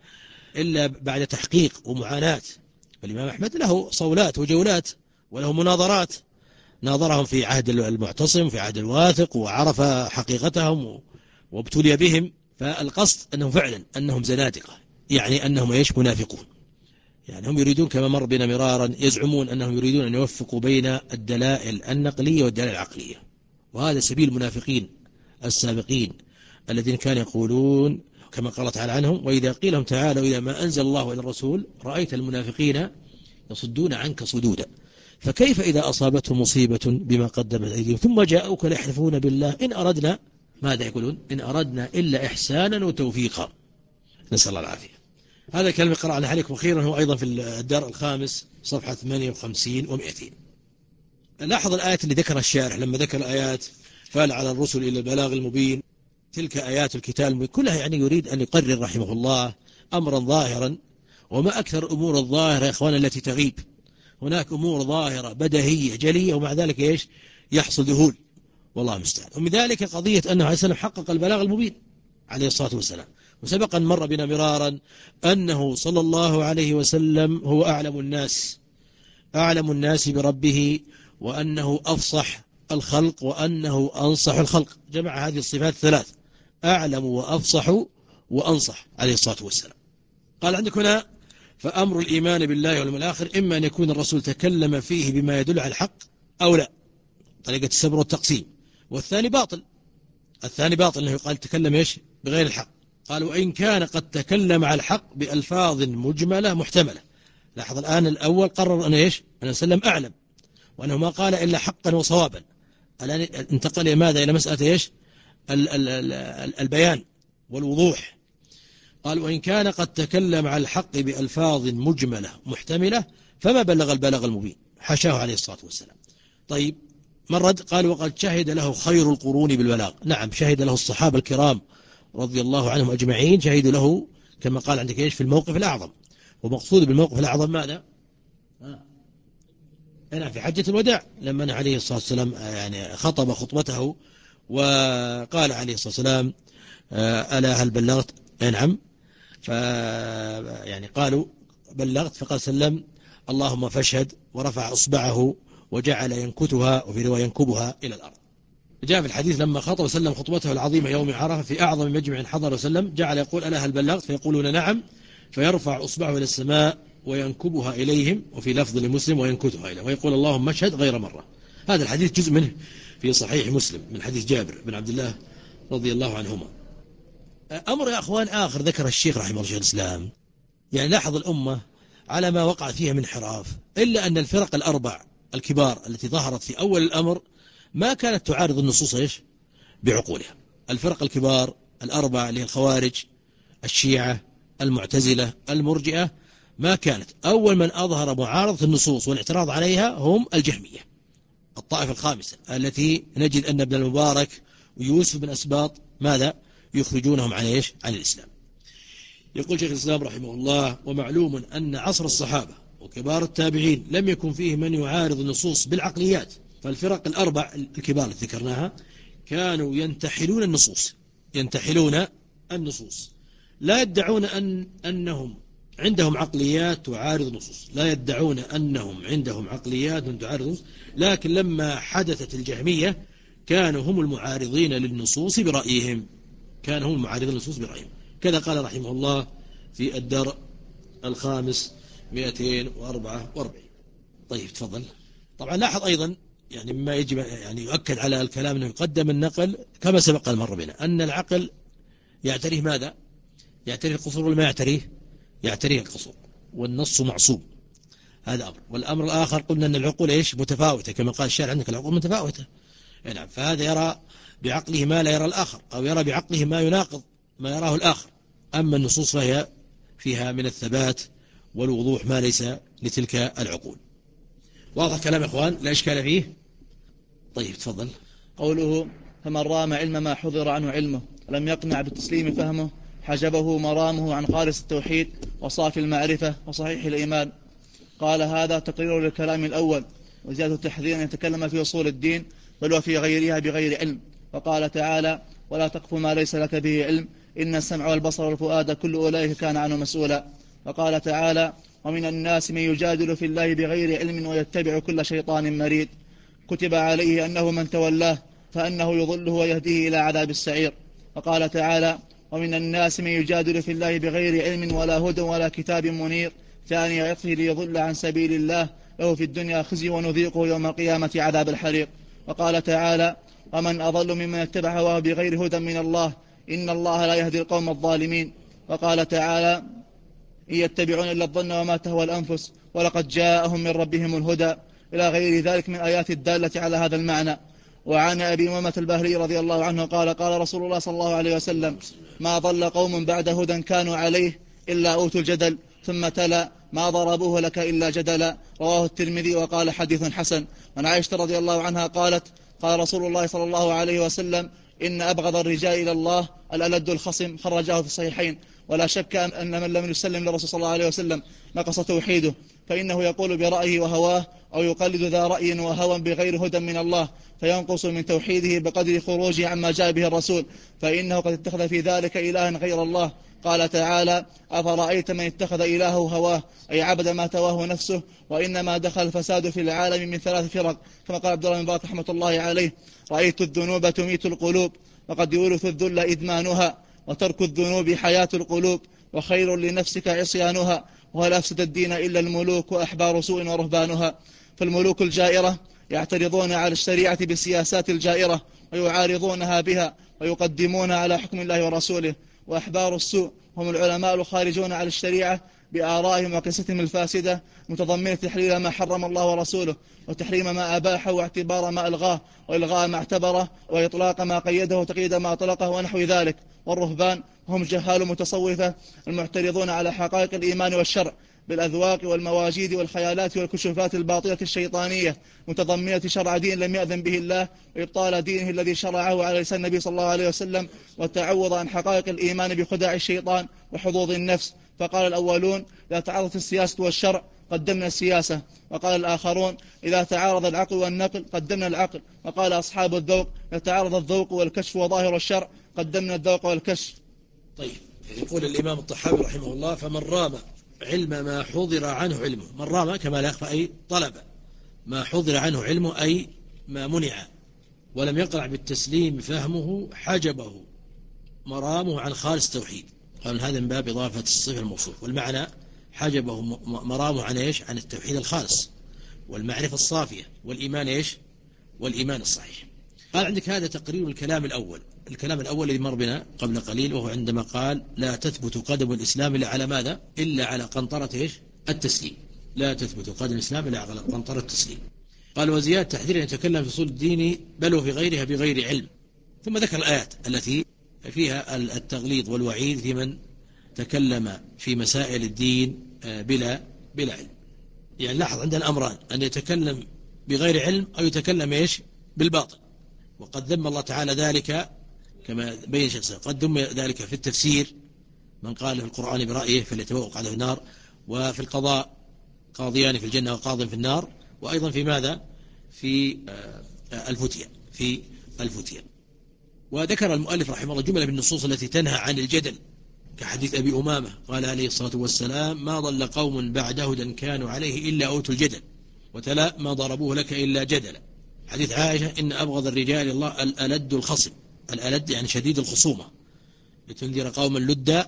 إلا بعد تحقيق ومعاناة. الإمام أحمد له صولات وجولات وله مناظرات، ناظرهم في عهد المعتصم في عهد الواثق وعرف حقيقتهم وابتلي بهم. فالقصد أنهم فعلا أنهم زنادقة، يعني أنهم إيش؟ منافقون. يعني هم يريدون كما مر بنا مرارا، يزعمون أنهم يريدون أن يوفقوا بين الدلائل النقلية والدلائل العقلية، وهذا سبيل المنافقين السابقين الذين كانوا يقولون كما قال تعالى عنهم وإذا قيل لهم تعالوا إلى ما أنزل الله إلى الرسول رأيت المنافقين يصدون عنك صدودا. فكيف إذا أصابتهم مصيبة بما قدمت أيديهم ثم جاءوك ليحلفون بالله إن أردنا، ماذا يقولون؟ إن أردنا إلا إحسانا وتوفيقا، نسأل الله العافية. هذا الكلام قرأنا عليكم أخيرا هو أيضا في الدار الخامس صفحة ثمانية وخمسين ومئتين. لاحظ الآيات اللي ذكرها الشارح لما ذكر آيات فعل على الرسل إلى البلاغ المبين، تلك آيات الكتاب المبين كلها، يعني يريد أن يقرر رحمه الله أمرا ظاهرا. وما أكثر أمور الظاهرة يا إخوانا التي تغيب، هناك أمور ظاهرة بديهية جلية ومع ذلك إيش؟ يحصل ذهول، والله المستعان. ومن ذلك قضية أنه عليه السلام حقق البلاغ المبين عليه الصلاة والسلام. وسبق أن مر بنا مرارا أنه صلى الله عليه وسلم هو أعلم الناس أعلم الناس بربه، وأنه أفصح الخلق، وأنه أنصح الخلق. جمع هذه الصفات الثلاث: أعلم وأفصح وأنصح عليه الصلاة والسلام. قال عندك هنا فأمر الإيمان بالله واليوم الآخر إما أن يكون الرسول تكلم فيه بما يدل على الحق أو لا، طريقة السبر والتقسيم. والثاني باطل، الثاني باطل أنه يقال تكلم إيش؟ بغير الحق. قال وإن كان قد تكلم على الحق بألفاظ مجملة محتملة. لاحظ الآن الأول قرر أن إيش؟ أن سلم أعلم، وأنه ما قال إلا حقا وصوابا. الآن انتقل إلى ماذا؟ إلى مسألة إيش؟ ال ال ال البيان والوضوح. قال وإن كان قد تكلم على الحق بألفاظ مجملة محتملة فما بلغ البلاغ المبين، حاشاه عليه الصلاة والسلام. طيب مرد قال وقد شهد له خير القرون بالبلاغ. نعم، شهد له الصحابة الكرام رضي الله عنهم أجمعين، شهدوا له كما قال عندك إيش؟ في الموقف الأعظم. ومقصود بالموقف الأعظم ماذا؟ هنا في حجة الوداع لما عليه الصلاة والسلام يعني خطب خطبته وقال عليه الصلاة والسلام ألا هل بلغت؟ نعم. ف يعني قالوا بلغت، فقال سلم اللهم فاشهد، ورفع أصبعه وجعل ينكتها، وفي رواية ينكبها إلى الأرض. جاء في الحديث لما خطب وسلم خطبته العظيمة يوم عرفة في أعظم مجمع حضر وسلم جعل يقول ألا هل بلغت؟ فيقولون نعم، فيرفع أصبعه إلى السماء وينكبها إليهم، وفي لفظ لمسلم وينكتها إليه، ويقول اللهم اشهد غير مرة. هذا الحديث جزء منه في صحيح مسلم من حديث جابر بن عبد الله رضي الله عنهما. أمر يا أخوان آخر ذكر الشيخ رحمه الله شيخ الإسلام، يعني لاحظ الأمة على ما وقع فيها من حراف، إلا أن الفرق الأربع الكبار التي ظهرت في أول الأمر ما كانت تعارض النصوص إيش؟ بعقولها. الفرق الكبار الأربع اللي هي الخوارج، الشيعة، المعتزلة، المرجئة، ما كانت. أول من أظهر معارضة النصوص والاعتراض عليها هم الجهمية، الطائفة الخامسة التي نجد أن ابن المبارك ويوسف بن أسباط ماذا؟ يخرجونهم عن إيش؟ عن الإسلام. يقول شيخ الإسلام رحمه الله ومعلوم أن عصر الصحابة وكبار التابعين لم يكن فيه من يعارض النصوص بالعقليات. فالفرق الأربع الكبار التي ذكرناها كانوا ينتحلون النصوص ينتحلون النصوص لا يدعون أن أنهم عندهم عقليات تعارض النصوص لا يدعون أنهم عندهم عقليات تعارض النصوص لكن لما حدثت الجهمية كانوا هم المعارضين للنصوص برأيهم كانوا هم المعارضين للنصوص برأيهم. كذا قال رحمه الله في الدرء الخامس مئتين وأربعة وأربعين. طيب تفضل. طبعا لاحظ أيضا يعني مما يجب يعني يؤكد على الكلام أنه يقدم النقل كما سبق المرة بنا أن العقل يعتريه ماذا؟ يعتريه القصور ولا ما يعتريه؟ يعتريه القصور، والنص معصوم. هذا أمر. والأمر الآخر قلنا أن العقول إيش؟ متفاوتة كما قال الشارع عندك العقول متفاوتة. نعم. فهذا يرى بعقله ما لا يرى الآخر، أو يرى بعقله ما يناقض ما يراه الآخر. أما النصوص فهي فيها من الثبات والوضوح ما ليس لتلك العقول. واضح كلام إخوان؟ لا إشكال فيه. طيب تفضل. قوله فمن رام علم ما حضر عنه علمه لم يقنع بالتسليم فهمه حجبه مرامه عن خالص التوحيد وصافي المعرفة وصحيح الإيمان. قال هذا تقرير للكلام الأول وزيادة التحذير أن يتكلم في أصول الدين بل وفي غيرها بغير علم. وقال تعالى ولا تقف ما ليس لك به علم إن السمع والبصر والفؤاد كل أولئك كان عنه مسؤولا. وقال تعالى ومن الناس من يجادل في الله بغير علم ويتبع كل شيطان مريد كتب عليه أنه من تولاه فأنه يضله ويهديه إلى عذاب السعير. وقال تعالى ومن الناس من يجادل في الله بغير علم ولا هدى ولا كتاب منير ثاني عطفه ليضل عن سبيل الله له في الدنيا خزي ونذيقه يوم القيامة عذاب الحريق. وقال تعالى ومن أضل ممن اتبع هواه بغير هدى من الله إن الله لا يهدي القوم الظالمين. وقال تعالى إن يتبعون إلا الظن وما تهوى الأنفس ولقد جاءهم من ربهم الهدى إلى غير ذلك من آيات الدالة على هذا المعنى. وعن أبي أمامة الباهلي رضي الله عنه قال قال رسول الله صلى الله عليه وسلم ما ضل قوم بعد هدى كانوا عليه إلا أوتوا الجدل ثم تلا ما ضربوه لك إلا جدلا. رواه الترمذي وقال حديث حسن. عن عائشة رضي الله عنها قالت قال رسول الله صلى الله عليه وسلم إن أبغض الرجال إلى الله الألد الخصم خرجاه في الصحيحين. ولا شك أن من لم يسلم للرسول صلى الله عليه وسلم نقص توحيده فإنه يقول برأيه وهواه أو يقلد ذا رأي وهوى بغير هدى من الله فينقص من توحيده بقدر خروجه عما جاء به الرسول فإنه قد اتخذ في ذلك إلها غير الله. قال تعالى أفرأيت من اتخذ إلهه هواه أي عبد ما تواه نفسه. وإنما دخل الفساد في العالم من ثلاث فرق كما قال عبد الله بن مبارك رحمة الله عليه رأيت الذنوب تميت القلوب وقد يورث الذل إدمانها وترك الذنوب حياة القلوب وخير لنفسك عصيانها وهل أفسد الدين إلا الملوك وأحبار سوء ورهبانها. فالملوك الجائرة يعترضون على الشريعة بالسياسات الجائرة ويعارضونها بها ويقدمون على حكم الله ورسوله. وأحبار السوء هم العلماء الخارجون على الشريعة بآرائهم وقصتهم الفاسدة متضمنة تحليل ما حرم الله ورسوله وتحريم ما أباحه واعتبار ما ألغاه وإلغاء ما اعتبره وإطلاق ما قيده وتقييد ما أطلقه ونحو ذلك. والرهبان هم جهال متصوفة المعترضون على حقائق الإيمان والشرع بالأذواق والمواجيد والخيالات والكشوفات الباطلة الشيطانية متضمنة شرع دين لم يأذن به الله وإبطال دينه الذي شرعه على لسان النبي صلى الله عليه وسلم والتعوض عن حقائق الإيمان بخداع الشيطان وحظوظ النفس. فقال الأولون إذا تعارضت السياسة والشرع قدمنا السياسة. وقال الآخرون إذا تعارض العقل والنقل قدمنا العقل. وقال أصحاب الذوق إذا تعارض الذوق والكشف وظاهر الشرع قدمنا الذوق والكشف. طيب يقول الإمام الطحاوي رحمه الله فمن رام علم ما حضر عنه علمه. من رام كما لا يخفى أي طلب ما حضر عنه علمه أي ما منع ولم يقرع بالتسليم فهمه حجبه مرامه عن خالص التوحيد. قال هذا من باب إضافة الصفة الموصوف. والمعنى حجبه مرامه عن إيش؟ عن التوحيد الخالص والمعرفة الصافية والإيمان إيش؟ والإيمان الصحيح. قال عندك هذا تقرير الكلام الأول. الكلام الأول الذي مر بنا قبل قليل وهو عندما قال لا تثبت قدم الإسلام إلا على ماذا؟ إلا على قنطرة إيش؟ التسليم. لا تثبت قدم الإسلام إلا على قنطرة التسليم. قال وزيادة تحذير أن يتكلم في أصول الدين بل وفي غيرها بغير علم. ثم ذكر الآيات التي فيها التغليظ والوعيد في من تكلم في مسائل الدين بلا بلا علم. يعني لاحظ عندنا أمران أن يتكلم بغير علم أو يتكلم إيش؟ بالباطل. وقد ذم الله تعالى ذلك كما بين شخصه. قد ذم ذلك في التفسير من قال في القرآن برأيه فليتبوأ مقعده في النار. وفي القضاء قاضيان في الجنة وقاض في النار. وأيضا في ماذا؟ في الفتية في الفتية. وذكر المؤلف رحمه الله جملة من النصوص التي تنهى عن الجدل كحديث أبي أمامة قال عليه الصلاة والسلام ما ضل قوم بعد هدى كانوا عليه إلا أوتوا الجدل وتلا ما ضربوه لك إلا جدلا. حديث عائشة إن أبغض الرجال الله الألد الخصم. الألد يعني شديد الخصومة لتنذر قوما لدا.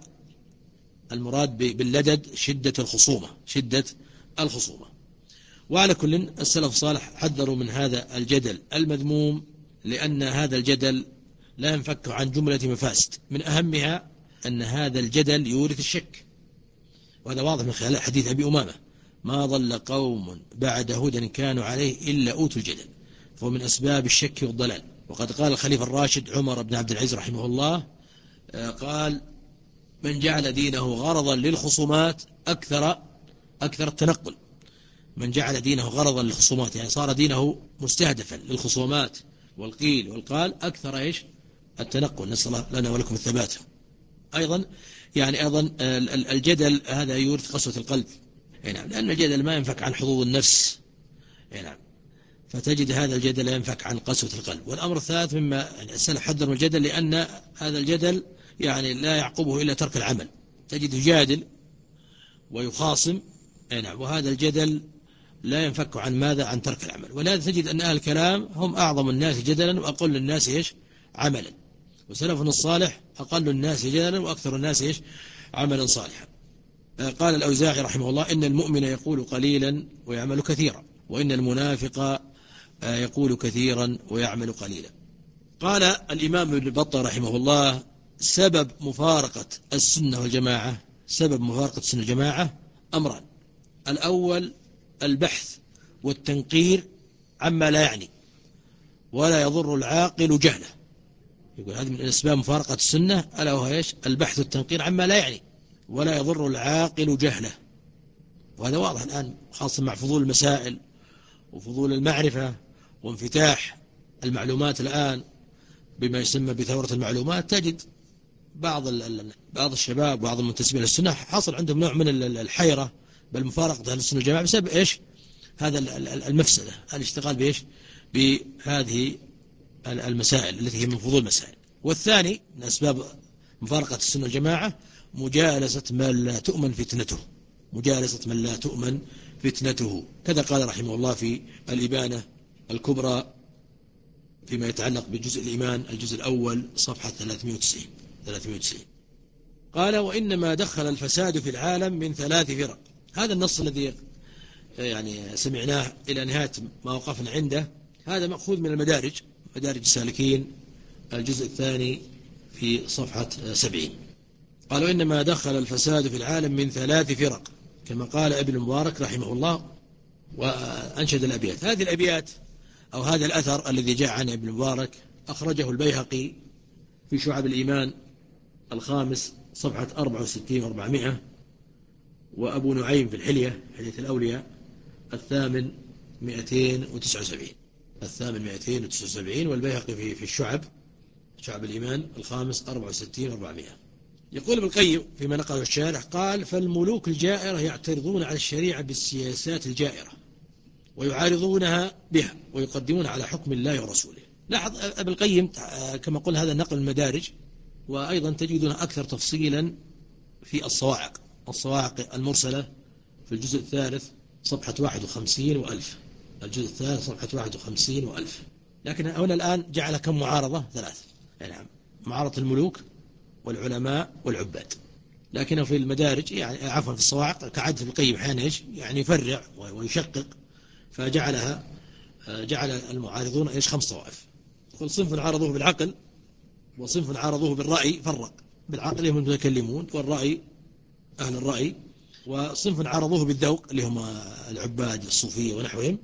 المراد باللدد شدة الخصومة شدة الخصومة. وعلى كل السلف الصالح حذروا من هذا الجدل المذموم لأن هذا الجدل لا ينفك عن جملة مفاسد من أهمها أن هذا الجدل يورث الشك. وهذا واضح من خلال حديث أبي أمامة ما ضل قوم بعد هدى كانوا عليه إلا أوتوا الجدل فهو من أسباب الشك والضلال. وقد قال الخليفة الراشد عمر بن عبد العزيز رحمه الله قال من جعل دينه غرضا للخصومات أكثر أكثر التنقل. من جعل دينه غرضا للخصومات يعني صار دينه مستهدفا للخصومات والقيل والقال أكثر إيش التنقل. نسأل الله لنا ولكم الثبات. أيضا يعني أيضا الجدل هذا يورث قسوة القلب. نعم لأن الجدل ما ينفك عن حظوظ النفس. نعم فتجد هذا الجدل ينفك عن قسوة القلب. والأمر الثالث مما يعني السلف حذر من الجدل لأن هذا الجدل يعني لا يعقبه إلا ترك العمل. تجد يجادل ويخاصم. نعم وهذا الجدل لا ينفك عن ماذا عن ترك العمل. ولهذا تجد أن أهل الكلام هم أعظم الناس جدلا وأقل الناس إيش عملا. وسلفنا الصالح أقل الناس جدلا وأكثر الناس إيش عملا صالحا. قال الأوزاعي رحمه الله إن المؤمن يقول قليلا ويعمل كثيرا وإن المنافق يقول كثيرا ويعمل قليلا. قال الإمام ابن بطة رحمه الله سبب مفارقة السنة والجماعة سبب مفارقة السنة والجماعة أمران. الأول البحث والتنقير عما لا يعني ولا يضر العاقل جهله. يقول هذه من أسباب مفارقة السنة ألا وهو إيش البحث والتنقير عما لا يعني ولا يضر العاقل جهله. وهذا واضح الآن خاصة مع فضول المسائل وفضول المعرفة وانفتاح المعلومات الآن بما يسمى بثورة المعلومات. تجد بعض بعض الشباب وبعض المنتسبين للسنة حصل عندهم نوع من الحيرة بل مفارقة أهل السنة والجماعة بسبب إيش هذا المفسدة الاشتغال بإيش بهذه المسائل التي هي من فضول المسائل. والثاني من أسباب مفارقة السنة والجماعة مجالسة من لا تؤمن فتنته مجالسة من لا تؤمن فتنته. كذا قال رحمه الله في الإبانة الكبرى فيما يتعلق بجزء الإيمان الجزء الأول صفحة ثلاثمائة وتسعين. قال وإنما دخل الفساد في العالم من ثلاث فرق. هذا النص الذي يعني سمعناه إلى نهاية ما وقفنا عنده هذا مأخوذ من المدارج مدارج السالكين الجزء الثاني في صفحة سبعين. قال وإنما دخل الفساد في العالم من ثلاث فرق كما قال ابن المبارك رحمه الله وأنشد الأبيات. هذه الأبيات أو هذا الأثر الذي جاء عن ابن المبارك أخرجه البيهقي في شعب الإيمان الخامس صفحة أربعة وستين وأربعمائة وأبو نعيم في الحلية حلية الأولياء الثامن مئتين وتسعة وسبعين الثامن مئتين وتسعة وسبعين والبيهقي في في الشعب شعب الإيمان الخامس أربعة وستين وأربعمائة. يقول ابن القيم فيما نقله الشارح قال فالملوك الجائرة يعترضون على الشريعة بالسياسات الجائرة ويعارضونها بها ويقدمون على حكم الله ورسوله. لاحظ ابن القيم كما قلنا هذا النقل المدارج وأيضا تجدون أكثر تفصيلا في الصواعق الصواعق المرسلة في الجزء الثالث صفحة واحد وخمسين وألف الجزء الثالث صفحة واحد وخمسين وألف. لكن هنا الآن جعل كم معارضة ثلاث يعني معارضة الملوك والعلماء والعباد. لكنه في المدارج يعني عفوا في الصواعق كعادة ابن القيم أحيانا يعني يفرع ويشقق فجعلها جعل المعارضون ايش خمس طوائف. يقول صنف عارضوه بالعقل وصنف عارضوه بالرأي فرق. بالعقل هم المتكلمون والرأي أهل الرأي وصنف عارضوه بالذوق اللي هم العباد الصوفية ونحوهم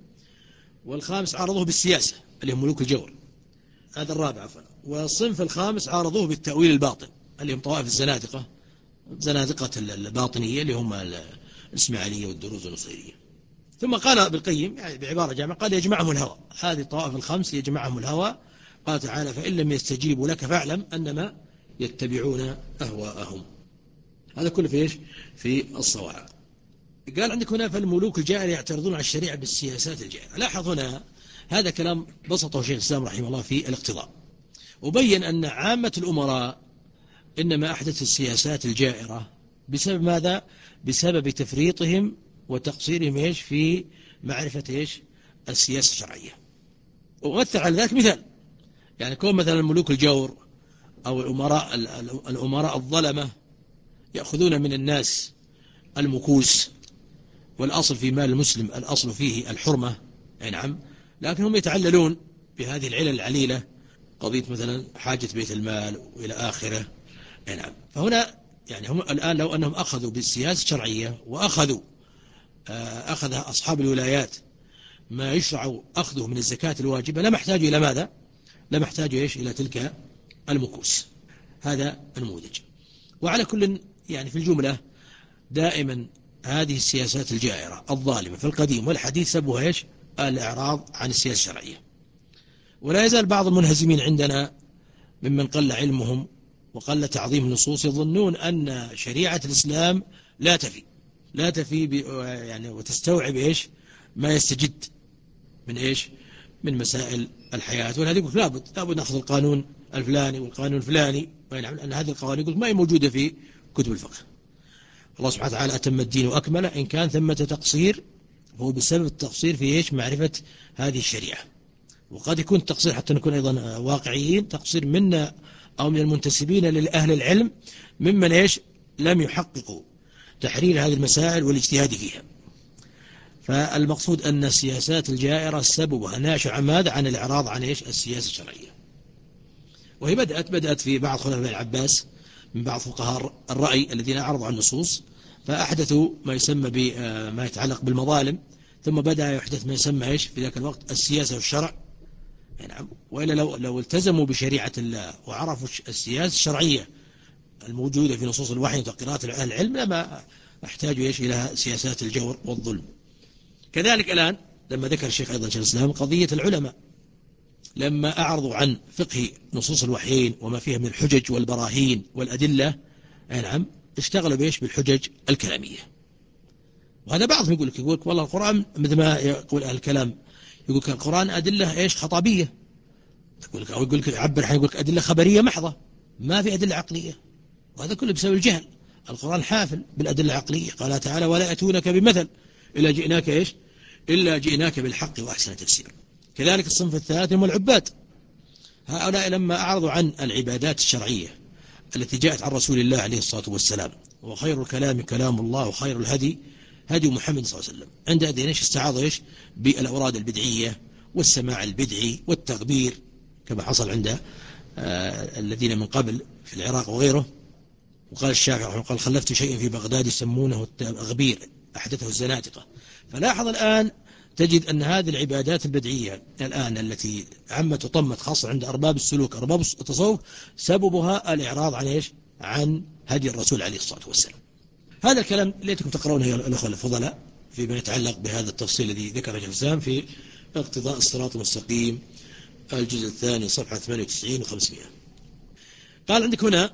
والخامس عارضوه بالسياسة اللي هم ملوك الجور هذا الرابع عفوا. والصنف الخامس عارضوه بالتأويل الباطن اللي هم طوائف الزنادقة زنادقة الباطنية اللي هم الإسماعيلية والدروز والنصيرية. ثم قال ابن القيم يعني بعبارة جامعة قال يجمعهم الهوى. هذه الطوائف الخمس يجمعهم الهوى. قال تعالى فإن لم يستجيبوا لك فاعلم أنما يتبعون أهواءهم. هذا كله في إيش في الصواعق. قال عندك هنا فالملوك الجائرة يعترضون على الشريعة بالسياسات الجائرة. لاحظ هنا هذا كلام بسطه شيخ الإسلام رحمه الله في الاقتضاء وبين أن عامة الأمراء إنما أحدث السياسات الجائرة بسبب ماذا؟ بسبب تفريطهم وتقصيرهم إيش في معرفة إيش السياسة الشرعية. ومثل على ذلك مثال يعني كون مثلا الملوك الجور أو الأمراء الأمراء الظلمة يأخذون من الناس المكوس والأصل في مال المسلم الأصل فيه الحرمة أي نعم لكنهم يتعللون بهذه العلل العليلة قضية مثلا حاجة بيت المال وإلى آخره أي نعم. فهنا يعني هم الآن لو أنهم أخذوا بالسياسة الشرعية وأخذوا أخذ أصحاب الولايات ما يشرع أخذه من الزكاة الواجبة لما احتاجوا إلى ماذا؟ لما احتاجوا إيش إلى تلك المكوس. هذا النموذج. وعلى كل يعني في الجملة دائما هذه السياسات الجائرة الظالمة في القديم والحديث سببها إيش؟ الإعراض عن السياسة الشرعية. ولا يزال بعض المنهزمين عندنا ممن قل علمهم وقل تعظيم النصوص يظنون أن شريعة الإسلام لا تفي لا تفي يعني وتستوعب إيش ما يستجد من إيش من مسائل الحياة. ولهذا يقول لابد لابد نأخذ القانون الفلاني والقانون الفلاني، أن هذه القوانين يقول ما هي موجودة في كتب الفقه. الله سبحانه وتعالى أتم الدين وأكمله، إن كان ثمة تقصير هو بسبب التقصير في إيش معرفة هذه الشريعة. وقد يكون التقصير حتى نكون أيضا واقعيين تقصير منا أو من المنتسبين لأهل العلم ممن إيش لم يحققوا تحرير هذه المسائل والاجتهاد فيها. فالمقصود أن السياسات الجائرة سببها ناشئ عن ماذا؟ عن الإعراض عن إيش السياسة الشرعية. وهي بدأت بدأت في بعض خلفاء العباس من بعض فقهاء الرأي الذين أعرضوا عن النصوص فأحدثوا ما يسمى بما يتعلق بالمظالم، ثم بدأ يحدث ما يسمى إيش في ذاك الوقت السياسة والشرع. نعم. وإلا لو لو التزموا بشريعة الله وعرفوا السياسة الشرعية الموجودة في نصوص الوحي وتقريرات أهل العلم لما احتاجوا إيش إلى سياسات الجور والظلم. كذلك الآن لما ذكر الشيخ أيضا شيخ الإسلام قضية العلماء لما أعرضوا عن فقه نصوص الوحيين وما فيها من الحجج والبراهين والأدلة، نعم اشتغلوا بإيش بالحجج الكلامية. وهذا بعضهم يقول لك يقول لك والله القرآن مثل ما يقول أهل الكلام يقول لك القرآن أدلة إيش خطابية، يقول لك أو يقول لك يعبر حين يقول لك أدلة خبرية محضة ما في أدلة عقلية، وهذا كله بسبب الجهل. القرآن حافل بالأدلة العقلية، قال تعالى ولا يأتونك بمثل إلا جئناك إيش إلا جئناك بالحق وأحسن تفسير. كذلك الصنف الثالث هم العباد، هؤلاء لما أعرضوا عن العبادات الشرعية التي جاءت عن رسول الله عليه الصلاة والسلام وخير الكلام كلام الله وخير الهدي هدي محمد صلى الله عليه وسلم، عند أدين إيش استعاضوا إيش بالأوراد البدعية والسماع البدعي والتغبير كما حصل عند آه الذين من قبل في العراق وغيره. وقال الشافعي قال خلفت شيئا في بغداد يسمونه التغبير أحدثه الزنادقة. فلاحظ الآن تجد أن هذه العبادات البدعية الآن التي عمت وطمت خاصة عند أرباب السلوك أرباب التصوف سببها الإعراض عن إيش عن هدي الرسول عليه الصلاة والسلام. هذا الكلام ليتكم تقرونه يا الأخوة الفضلاء فيما يتعلق بهذا التفصيل الذي ذكره شيخ الإسلام في اقتضاء الصراط المستقيم الجزء الثاني صفحة ثمانية وتسعين وخمسمائة. قال عندك هنا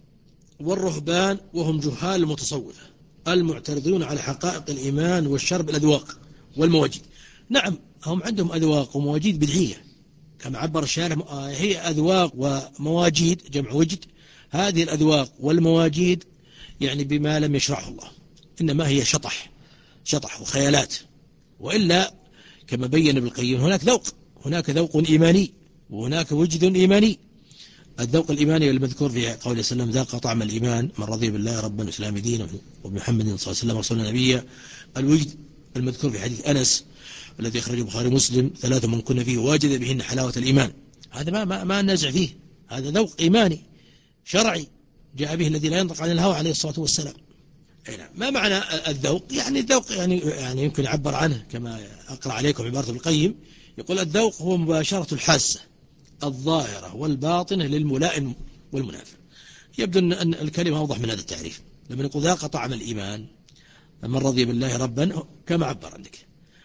والرهبان وهم جهال المتصوفة المعترضون على حقائق الإيمان والشرب الأذواق والمواجيد. نعم هم عندهم أذواق ومواجيد بدعية كما عبر الشارع، هي أذواق ومواجيد جمع وجد. هذه الأذواق والمواجيد يعني بما لم يشرعه الله، إنما هي شطح شطح وخيالات. وإلا كما بين ابن القيم هناك ذوق هناك ذوق إيماني وهناك وجد إيماني. الذوق الإيماني المذكور في قوله وسلم ذاق طعم الإيمان من رضي بالله ربا والإسلام دينا وبمحمد صلى الله عليه وسلم رسولا نبيا. الوجد المذكور في حديث أنس الذي أخرجه البخاري ومسلم ثلاثة من كنا فيه واجد بهن حلاوة الإيمان. هذا ما ما, ما نزع فيه، هذا ذوق إيماني شرعي جاء به الذي لا ينطق عن الهوى عليه الصلاة والسلام. ما معنى الذوق؟ يعني الذوق يعني يعني يمكن يعبر عنه كما أقرأ عليكم عبارة ابن القيم يقول الذوق هو مباشرة الحاسة الظاهرة والباطنة للملائم والمنافر. يبدو أن الكلمة أوضح من هذا التعريف لما نقول ذاق طعم الإيمان من رضي بالله ربا كما عبر عندك.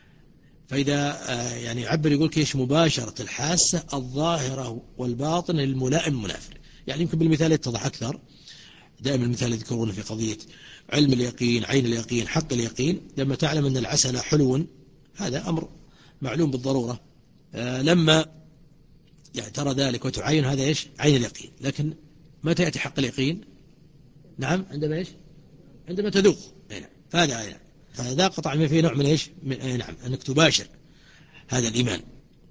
فإذا يعني عبر يقول كيش مباشرة الحاسة الظاهرة والباطنة للملائم والمنافر. يعني يمكن بالمثال يتضح أكثر. دائما المثال يذكرونه في قضية علم اليقين عين اليقين حق اليقين. لما تعلم أن العسل حلو هذا أمر معلوم بالضرورة، لما يعني ترى ذلك وتعين هذا إيش عين اليقين. لكن متى يأتي حق اليقين؟ نعم عندما إيش عندما تذوق. فهذا يعني فذا قطع ما فيه نوع من إيش من نعم أنك تباشر هذا الإيمان.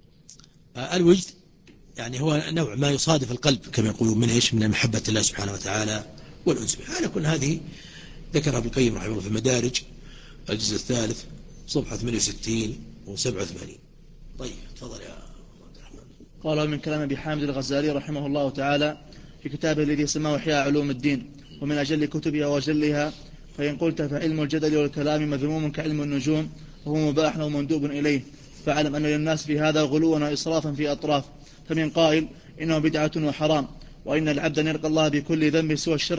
الوجد يعني هو نوع ما يصادف القلب كما يقولون من إيش من محبة الله سبحانه وتعالى والأنس به. على كل هذه ذكرها ابن القيم رحمه الله في المدارج الجزء الثالث صفحة ثمانية وستين وسبعة وثمانين. طيب تفضل يا عبد الرحمن. قال من كلام أبي حامد الغزالي رحمه الله تعالى في كتابه الذي سماه إحياء علوم الدين ومن أجل كتبها وجلها فإن قلت فعلم الجدل والكلام مذموم كعلم النجوم وهو مباح ومندوب إليه فاعلم أن للناس في هذا غلوا وإسرافا في أطراف. فمن قائل إنه بدعة وحرام وإن العبد يلقى الله بكل ذنب سوى الشرك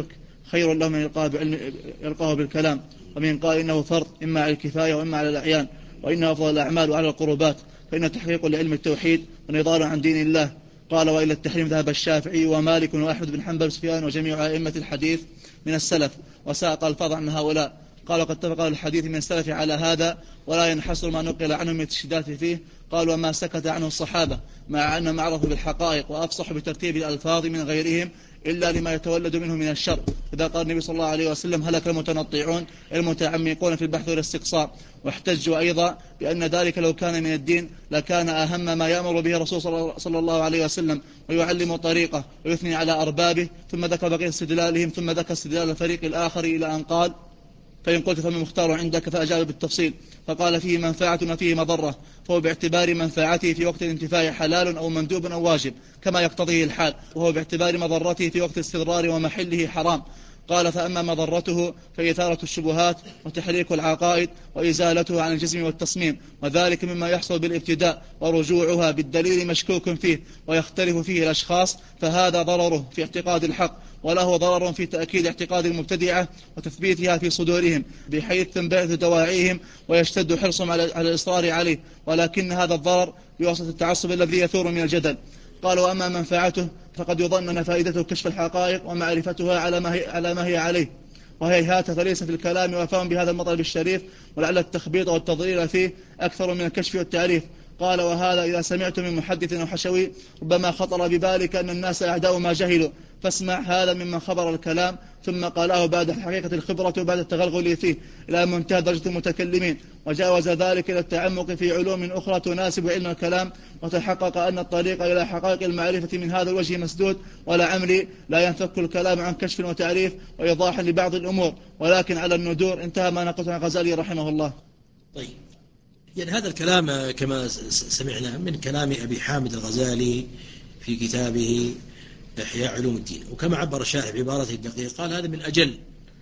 خير له من يلقاه بعلم يلقاه بالكلام، ومن قال إنه فرض إما على الكفاية وإما على الأعيان، وإنه أفضل الأعمال وعلى القربات، فإن تحقيق لعلم التوحيد ونضال عن دين الله. قال وإلى التحريم ذهب الشافعي ومالك وأحمد بن حنبل وسفيان وجميع أئمة الحديث من السلف، وساق الفاظ عن هؤلاء. قال وقد اتفق الحديث من السلف على هذا، ولا ينحصر ما نقل عنهم من التشديدات فيه. قال وما سكت عنه الصحابة مع أنهم أعرفوا بالحقائق وأفصحوا بترتيب الألفاظ من غيرهم إلا لما يتولد منه من الشر. إذا قال النبي صلى الله عليه وسلم هلك المتنطعون المتعمقون في البحث والاستقصاء، واحتجوا أيضا بأن ذلك لو كان من الدين لكان أهم ما يأمر به الرسول صلى الله عليه وسلم ويعلم طريقه ويثني على أربابه. ثم ذكر بقية استدلالهم، ثم ذكر استدلال الفريق الآخر إلى أن قال فإن قلت فمن مختار عندك، فأجاب بالتفصيل فقال فيه منفعة وفيه مضرة، فهو باعتبار منفعته في وقت الانتفاع حلال أو مندوب أو واجب كما يقتضيه الحال، وهو باعتبار مضرته في وقت الاستضرار ومحله حرام. قال فأما مضرته فإثارة الشبهات وتحريك العقائد وإزالته عن الجزم والتصميم، وذلك مما يحصل بالابتداء ورجوعها بالدليل مشكوك فيه ويختلف فيه الأشخاص، فهذا ضرره في اعتقاد الحق، وله ضرر في تأكيد اعتقاد المبتدعة وتثبيتها في صدورهم بحيث تنبعث دواعيهم ويشتد حرصهم على الإصرار عليه، ولكن هذا الضرر بواسطة التعصب الذي يثور من الجدل. قال وأما منفعته فقد يظن أن فائدته كشف الحقائق ومعرفتها على ما هي, على ما هي عليه، وهيهات فليس في الكلام وفهم بهذا المطلب الشريف، ولعل التخبيط والتضليل فيه أكثر من الكشف والتعريف. قال وهذا إذا سمعت من محدث أو حشوي ربما خطر ببالك أن الناس أعداء ما جهلوا، فاسمع هذا ممن خبر الكلام ثم قاله بعد حقيقة الخبرة وبعد التغلغل فيه إلى منتهى درجة المتكلمين، وجاوز ذلك إلى التعمق في علوم أخرى تناسب علم الكلام، وتحقق أن الطريق إلى حقائق المعرفة من هذا الوجه مسدود، ولا عمري لا ينفك الكلام عن كشف وتعريف وإيضاح لبعض الأمور، ولكن على الندور. انتهى ما نقلت عن الغزالي رحمه الله. طيب، يعني هذا الكلام كما سمعنا من كلام أبي حامد الغزالي في كتابه إحياء علوم الدين، وكما عبر الشارح بعبارته الدقيقة قال هذا من أجل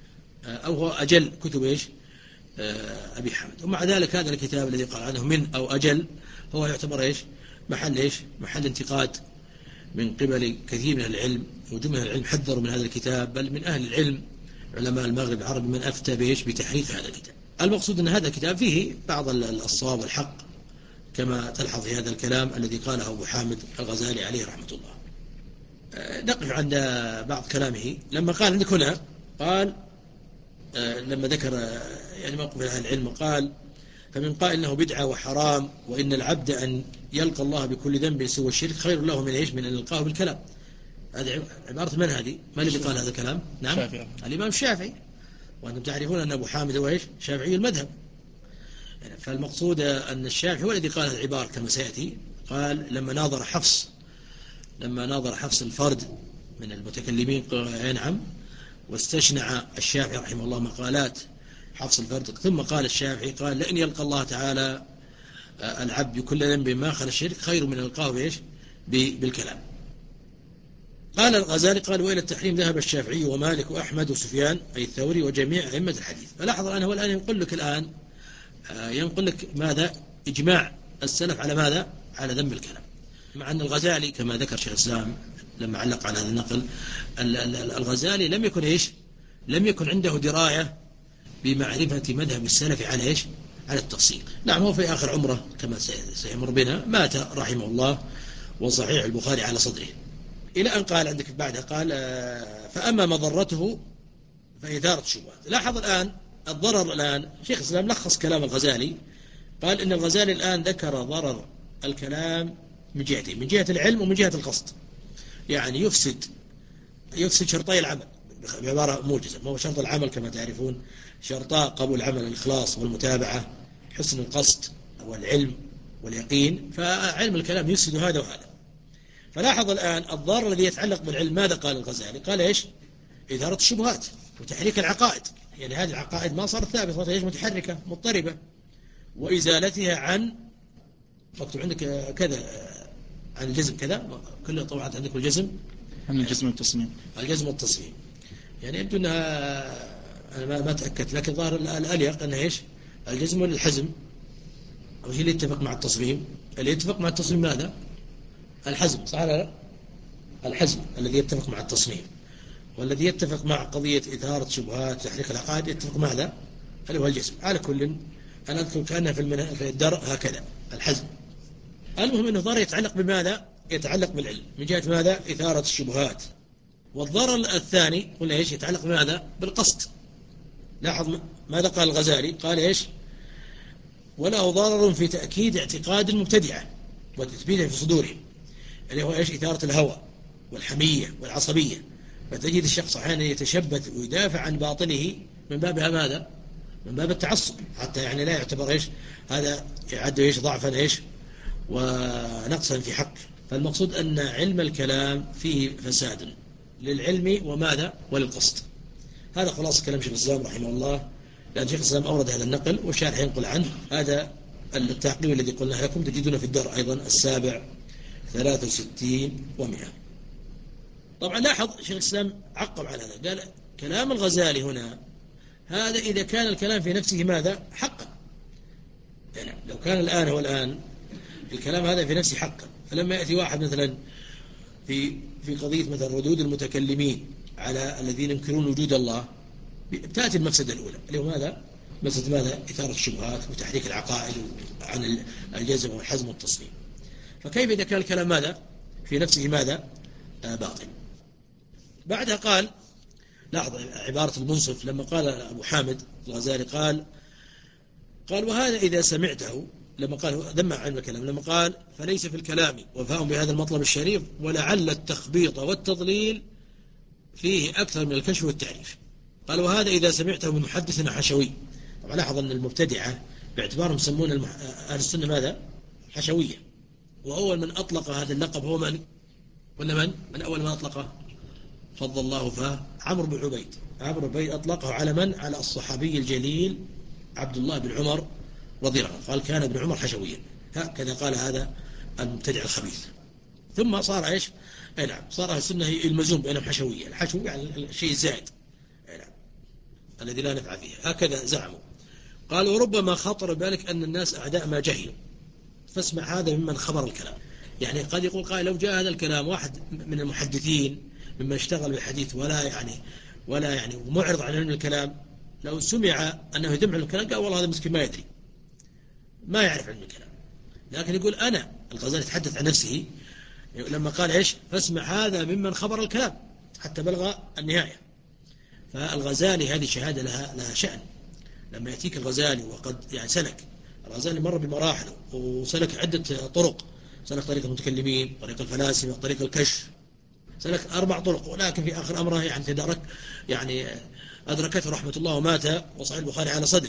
أو هو أجل كتب إيش أبي حامد، ومع ذلك هذا الكتاب الذي قال عنه من أو أجل هو يعتبر إيش محل إيش محل انتقاد من قبل كثير من العلم، وجمله العلم حذروا من هذا الكتاب، بل من أهل العلم علماء المغرب العربي من أفتى بإيش بتحريف هذا الكتاب. المقصود أن هذا الكتاب فيه بعض الصواب والحق كما تلحظ في هذا الكلام الذي قاله أبو حامد الغزالي عليه رحمة الله. نقف عند بعض كلامه لما قال عندك هنا، قال لما ذكر يعني موقف أهل العلم قال فمن قال إنه بدعة وحرام وإن العبد أن يلقى الله بكل ذنب سوى الشرك خير له من إيش من أن يلقاه بالكلام. هذه عبارة من هذه؟ من الذي قال هذا الكلام؟ نعم شافعي. الإمام الشافعي، وأنتم تعرفون أن أبو حامد هو إيش شافعي المذهب، فالمقصود أن الشافعي هو الذي قال هذه العبارة كما سيأتي. قال لما ناظر حفص لما ناظر حفص الفرد من المتكلمين ينعم، واستشنع الشافعي رحمه الله مقالات حفص الفرد، ثم قال الشافعي قال لأن يلقى الله تعالى العبد كل ذنب ما خلا الشرك خير من القاه بإيش بالكلام. قال الغزالي قال وإلى التحريم ذهب الشافعي ومالك وأحمد وسفيان أي الثوري وجميع أئمة الحديث. فلاحظ الآن هو الآن ينقل لك الآن ينقل لك ماذا إجماع السلف على ماذا على ذم الكلام، مع أن الغزالي كما ذكر شيخ الإسلام لما علق على هذا النقل الغزالي لم يكن إيش لم يكن عنده دراية بمعرفة مذهب السلف على إيش على التفصيل. نعم هو في آخر عمره كما سيمر بنا مات رحمه الله وصحيح البخاري على صدره، إلى أن قال عندك بعدها قال فأما مضرته فإثارة الشبهات. لاحظ الآن الضرر. الآن شيخ الإسلام لخص كلام الغزالي، قال إن الغزالي الآن ذكر ضرر الكلام من جهتين، من جهة العلم ومن جهة القصد، يعني يفسد يفسد شرطي العمل بعبارة موجزة. ما هو شرط العمل كما تعرفون شرطاء قبول العمل الإخلاص والمتابعة، حسن القصد والعلم واليقين، فعلم الكلام يفسد هذا وهذا. فلاحظ الآن الضرر الذي يتعلق بالعلم ماذا قال الغزالي؟ قال إيش إثارة الشبهات وتحريك العقائد، يعني هذه العقائد ما صارت ثابتة، صارت إيش متحركة مضطربة، وإزالتها عن مكتوب عندك كذا عن الجزم كذا كله طبعا عندك الجزم عن الجزم والتصميم الجزم والتصميم يعني يبدو أنها أنا ما, ما تأكدت، لكن ظاهر الأليق أنها إيش الجزم والحزم، أو هي اللي يتفق مع التصميم. اللي يتفق مع التصميم ماذا؟ الحزم، صح ولا لا؟ الحزم الذي يتفق مع التصميم، والذي يتفق مع قضية إثارة شبهات تحريك العقائد يتفق مع هذا اللي هو الجزم. على كل أنا أذكر كأنها في, في الدرء هكذا الحزم. المهم أنه ضرر يتعلق بماذا؟ يتعلق بالعلم من جهة ماذا؟ إثارة الشبهات. والضرر الثاني قلنا إيش؟ يتعلق بماذا؟ بالقصد. لاحظ ماذا قال الغزالي؟ قال إيش؟ وله ضرر في تأكيد اعتقاد المبتدعة وتثبيته في صدورهم، اللي هو إيش؟ إثارة الهوى والحمية والعصبية. فتجد الشخص أحيانا يتشبث ويدافع عن باطله من بابها ماذا؟ من باب التعصب، حتى يعني لا يعتبر إيش؟ هذا يعد إيش؟ ضعفا إيش؟ ونقصا في حق. فالمقصود أن علم الكلام فيه فساد للعلم وماذا؟ وللقصد. هذا خلاص كلام شيخ الإسلام رحمه الله، لأن شيخ الإسلام أورد هذا النقل والشارح ينقل عنه. هذا التعقيب الذي قلناه لكم تجدونه في الدار أيضا السابع ثلاثة وستين ومئة. طبعا لاحظ شيخ الإسلام عقب على هذا، قال كلام الغزالي هنا هذا إذا كان الكلام في نفسه ماذا؟ حقا. يعني لو كان الآن هو الآن الكلام هذا في نفسه حقا، فلما يأتي واحد مثلا في في قضية مثلا ردود المتكلمين على الذين ينكرون وجود الله، تأتي المفسدة الأولى اللي هو ماذا؟ مفسدة ماذا؟ إثارة الشبهات وتحريك العقائد عن الجزم والحزم والتصميم. فكيف إذا كان الكلام ماذا؟ في نفسه ماذا؟ آه باطل. بعدها قال، لاحظ عبارة المنصف لما قال أبو حامد الغزالي قال قال وهذا إذا سمعته، لما قال ذم علم الكلام، لما قال فليس في الكلام وفاء بهذا المطلب الشريف ولعل التخبيط والتضليل فيه أكثر من الكشف والتعريف. قال وهذا إذا سمعته من محدث حشوي. طبعا لاحظ أن المبتدعة باعتبارهم يسمون المح... أهل السنة ماذا؟ حشوية. وأول من أطلق هذا اللقب هو من؟ ولا من؟ من أول من أطلقه؟ فضل الله فاه عمرو بن عبيد. عمرو بن عبيد أطلقه على من؟ على الصحابي الجليل عبد الله بن عمر رضي الله عنه. قال كان ابن عمر حشويا، هكذا قال هذا المبتدع الخبيث. ثم صار إيش؟ أي نعم، صار أهل السنة يلمزون بأنهم حشوية. الحشو يعني الشيء الزائد، أي نعم، الذي لا نفع فيه، هكذا زعموا. قال وربما خطر بالك أن الناس أعداء ما جهلوا، فاسمع هذا ممن خبر الكلام. يعني قد يقول قائل لو جاء هذا الكلام واحد من المحدثين ممن اشتغل بالحديث ولا يعني ولا يعني معرض عن علم الكلام، لو سمع أنه يدم علم الكلام قال والله هذا مسكين ما يدري، ما يعرف علم الكلام. لكن يقول أنا، الغزالي يتحدث عن نفسه لما قال إيش؟ فاسمع هذا ممن خبر الكلام حتى بلغ النهاية. فالغزالي هذه شهادة لها لها شأن. لما يأتيك الغزالي وقد يعني سلك، الغزالي مر بمراحل وسلك عدة طرق، سلك طريق المتكلمين، طريق الفلاسفة، طريق الكشف، سلك أربع طرق، ولكن في آخر أمره يعني تدرك يعني أدركته رحمة الله ومات وصحيح البخاري على صدره.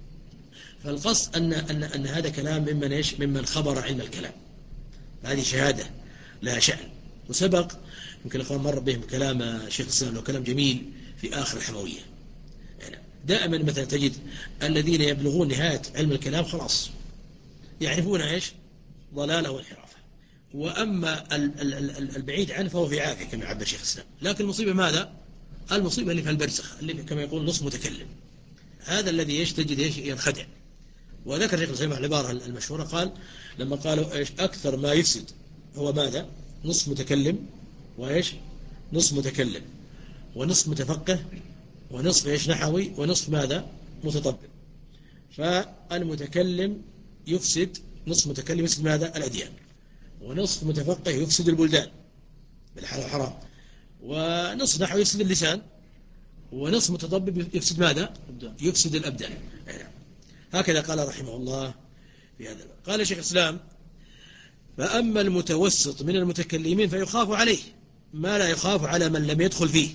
فالقصد أن أن أن هذا كلام ممن إيش؟ ممن خبر علم الكلام. هذه شهادة لها شأن. وسبق يمكن الأخوان مر بهم كلام شيخ الإسلام، له كلام جميل في آخر الحموية. يعني دائما مثلا تجد الذين يبلغون نهاية علم الكلام خلاص يعرفون إيش؟ ضلاله وانحرافه. وأما البعيد عنه فهو في عافية كما يعبر شيخ الإسلام. لكن المصيبة ماذا؟ المصيبة اللي في البرزخ، اللي كما يقول نص متكلم، هذا الذي إيش؟ تجد إيش؟ ينخدع. وذكر شيخ الإسلام العبارة المشهورة، قال لما قالوا إيش أكثر ما يفسد هو ماذا؟ نصف متكلم وإيش؟ نصف متكلم ونصف متفقه ونصف إيش؟ نحوي ونصف ماذا؟ متطبب. فالمتكلم يفسد، نصف متكلم يفسد ماذا؟ الأديان، ونصف متفقه يفسد البلدان بالحلال والحرام، ونصف نحوي يفسد اللسان، ونصف متطبب يفسد ماذا؟ يفسد الأبدان. هكذا قال رحمه الله في هذا. قال شيخ الإسلام فأما المتوسط من المتكلمين فيخاف عليه ما لا يخاف على من لم يدخل فيه،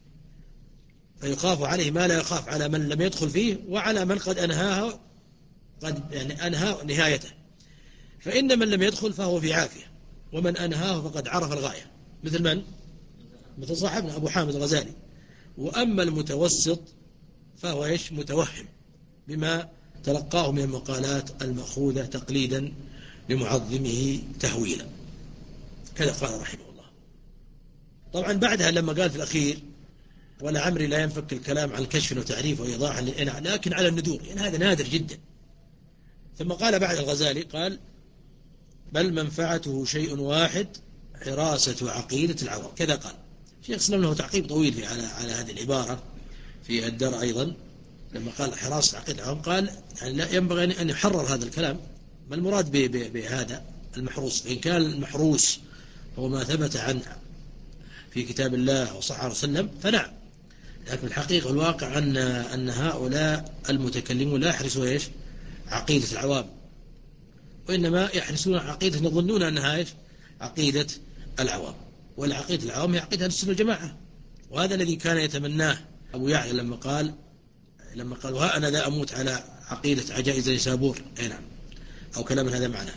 فيخاف عليه ما لا يخاف على من لم يدخل فيه وعلى من قد أنهاه، قد يعني أنهى نهايته. فإن من لم يدخل فهو في عافية، ومن أنهاه فقد عرف الغاية، مثل من؟ مثل صاحبنا أبو حامد الغزالي. وأما المتوسط فهو إيش؟ متوهم بما تلقاه من المقالات المأخوذة تقليدا لمعظمه تهويلا. كذا قال رحمه الله. طبعا بعدها لما قال في الأخير ولا عمري لا ينفك الكلام عن كشف وتعريف وإيضاح لكن على الندور، يعني هذا نادر جدا. ثم قال بعد الغزالي قال بل منفعته شيء واحد حراسة عقيدة العوام. كذا قال شيخ الإسلام له تعقيب طويل في على على هذه العبارة في الدرء أيضا، لما قال حراسة عقيدة العوام قال يعني لا ينبغي أن يحرر هذا الكلام، ما المراد بهذا المحروس؟ فإن كان المحروس هو ما ثبت عنه في كتاب الله وصح عليه وسلم فنعم، لكن الحقيقة الواقع أن أن هؤلاء المتكلمون لا يحرسوا إيش عقيدة العوام، وإنما يحرسون عقيدة يظنون أنها إيش عقيدة العوام، والعقيدة العوام هي عقيدة أهل السنة والجماعة. وهذا الذي كان يتمناه أبو يعلى لما قال لما قال وها أنا لا أموت على عقيدة عجائز نيسابور، أي نعم، أو كلام هذا معناه.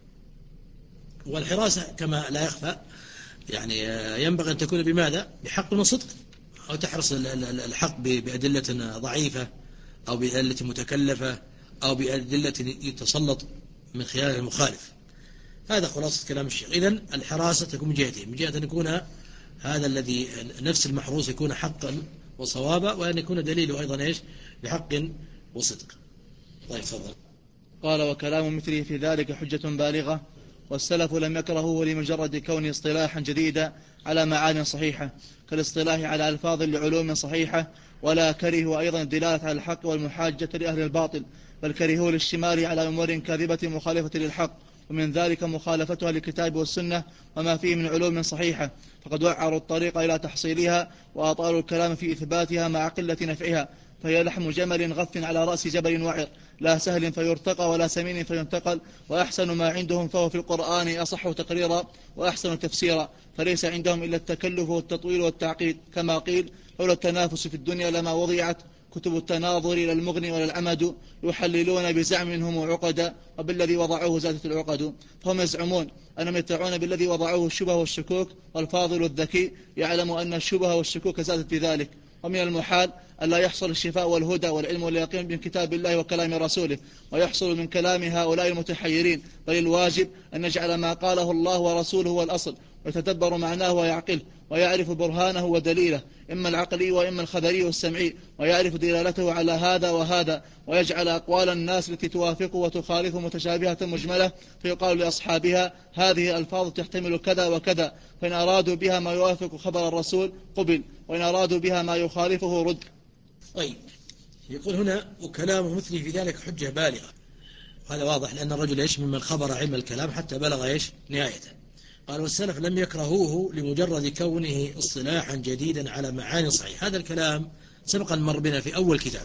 والحراسة كما لا يخفى يعني ينبغي أن تكون بماذا؟ بحق وصدق، أو تحرص الحق بأدلة ضعيفة أو بأدلة متكلفة أو بأدلة يتسلط من خلال المخالف. هذا خلاصة كلام الشيخ. إذن الحراسة تكون من جهتين، من جهة أن يكون هذا الذي نفس المحروس يكون حقا وصوابا، وأن يكون دليله أيضا إيش بحق وصدق. طيب تفضل. قال وكلام مثله في ذلك حجة بالغة، والسلف لم يكرهوه لمجرد كونه اصطلاحا جديدا على معان صحيحة كالاصطلاح على ألفاظ لعلوم صحيحة، ولا كرهوا أيضا الدلالة على الحق والمحاجة لأهل الباطل، بل كرهوا الاشتمال على أمور كاذبة مخالفة للحق، ومن ذلك مخالفتها للكتاب والسنة وما فيه من علوم صحيحة، فقد وعروا الطريق إلى تحصيلها وأطالوا الكلام في إثباتها مع قلة نفعها، فهي لحم جمل غث على رأس جبل وعر، لا سهل فيرتقى ولا سمين فينتقل، وأحسن ما عندهم فهو في القرآن أصح تقريرا وأحسن تفسيرا، فليس عندهم إلا التكلف والتطويل والتعقيد، كما قيل لولا التنافس في الدنيا لما وضعت كتب التناظر إلى المغني ولا العمد، يحللون بزعم منهم عقدا وبالذي وضعوه زادت العقد، فهم يزعمون أنهم يدعون بالذي وضعوه الشبه والشكوك، والفاضل الذكي يعلم أن الشبه والشكوك زادت بذلك، ومن المحال ألا يحصل الشفاء والهدى والعلم واليقين من كتاب الله وكلام رسوله، ويحصل من كلام هؤلاء المتحيرين، بل الواجب أن نجعل ما قاله الله ورسوله هو الأصل، ويتدبر معناه ويعقله ويعرف برهانه ودليله، إما العقلي وإما الخبري والسمعي، ويعرف دلالته على هذا وهذا، ويجعل أقوال الناس التي توافق وتخالف متشابهة مجملة، فيقال لأصحابها هذه ألفاظ تحتمل كذا وكذا، فإن أرادوا بها ما يوافق خبر الرسول قبل، وإن أرادوا بها ما يخالفه رد. طيب يقول هنا وكلامه مثلي في ذلك حجة بالغة، وهذا واضح لأن الرجل إيش ممن خبر علم الكلام حتى بلغ إيش نهايته. قال والسلف لم يكرهوه لمجرد كونه اصطلاحا جديدا على معاني صحيح. هذا الكلام سبق أن مر بنا في أول كتاب،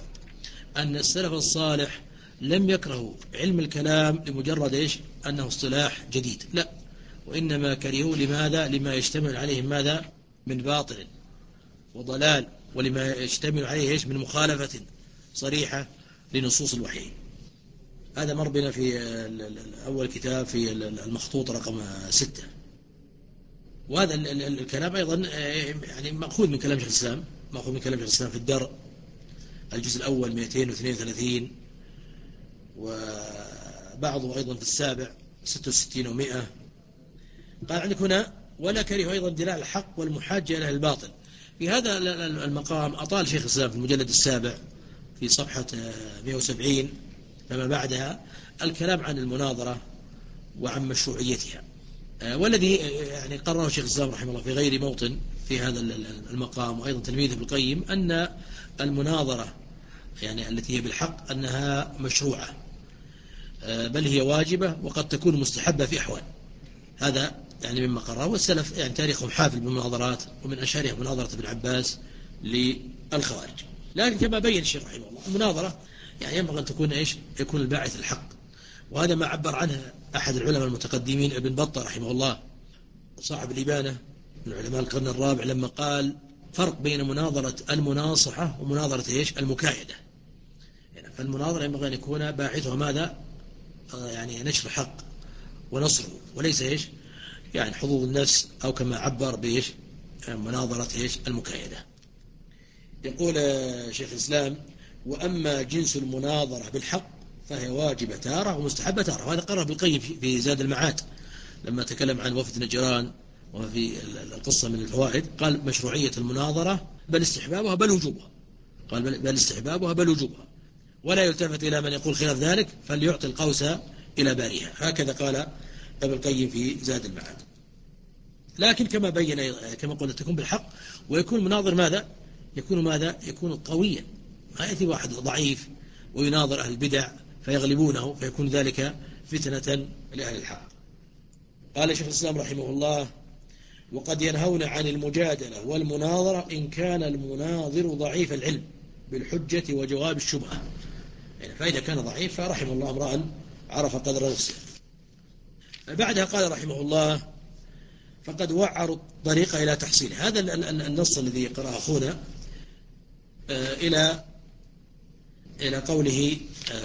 أن السلف الصالح لم يكرهوا علم الكلام لمجرد إيش أنه اصطلاح جديد، لا، وإنما كرهوه لماذا؟ لما يشتمل عليه ماذا؟ من باطل وضلال، ولما يشتمل عليه إيش من مخالفة صريحة لنصوص الوحي. هذا مر بنا في أول كتاب في المخطوط رقم ستة. وهذا الكلام أيضا يعني مأخوذ من كلام شيخ الإسلام، مأخوذ من كلام شيخ الإسلام في الدرء الجزء الأول مئتين واثنين وثلاثين، وبعضه أيضا في السابع ستة وستين ومئة. قال عندك هنا ولا كره أيضا دلالة الحق والمحاجة إلى الباطل. في هذا المقام أطال شيخ الإسلام في المجلد السابع في صفحة مئة وسبعين فما بعدها الكلام عن المناظرة وعن مشروعيتها، والذي يعني قرره شيخ الإسلام رحمه الله في غير موطن في هذا المقام، وأيضا تلميذه ابن القيم، أن المناظرة يعني التي هي بالحق أنها مشروعة، بل هي واجبة وقد تكون مستحبة في أحوال. هذا يعني مما قرره، والسلف يعني تاريخهم حافل بالمناظرات، ومن أشهرها مناظرة ابن عباس للخوارج. لكن كما بين الشيخ رحمه الله المناظرة يعني ينبغي أن تكون إيش يكون الباعث الحق، وهذا ما عبر عنه أحد العلماء المتقدمين ابن بطة رحمه الله صاحب الإبانة من علماء القرن الرابع، لما قال فرق بين مناظرة المناصحة ومناظرة إيش المكايدة. يعني فالمناظرة ينبغي أن يكون باعثها ماذا؟ يعني نشر الحق ونصره، وليس إيش يعني حظوظ النفس، أو كما عبر بإيش مناظرة إيش المكايدة. يقول شيخ الإسلام وأما جنس المناظرة بالحق فهي واجبة تارة ومستحبة تارة. وهذا قرر بالقيم في زاد المعاد لما تكلم عن وفد نجران وفي القصة من الفوائد، قال مشروعية المناظرة بل استحبابها بل وجوبها، قال بل استحبابها بل وجوبها، ولا يلتفت إلى من يقول خلاف ذلك فليعطي القوس إلى باريها. هكذا قال ابن القيم في زاد المعاد. لكن كما بين كما قلنا تكون بالحق، ويكون مناظر ماذا يكون ماذا يكون قويا، ما يأتي واحد ضعيف ويناظر أهل البدع فيغلبونه فيكون ذلك فتنة لأهل الحق. قال شيخ الإسلام رحمه الله: وقد ينهون عن المجادلة والمناظرة إن كان المناظر ضعيف العلم بالحجة وجواب الشبهة، يعني فإذا كان ضعيف فرحم الله امرأ عرف قدر نفسه. بعدها قال رحمه الله: فقد وعروا الطريق إلى تحصيل هذا النص الذي يقرأه أخونا إلى إلى قوله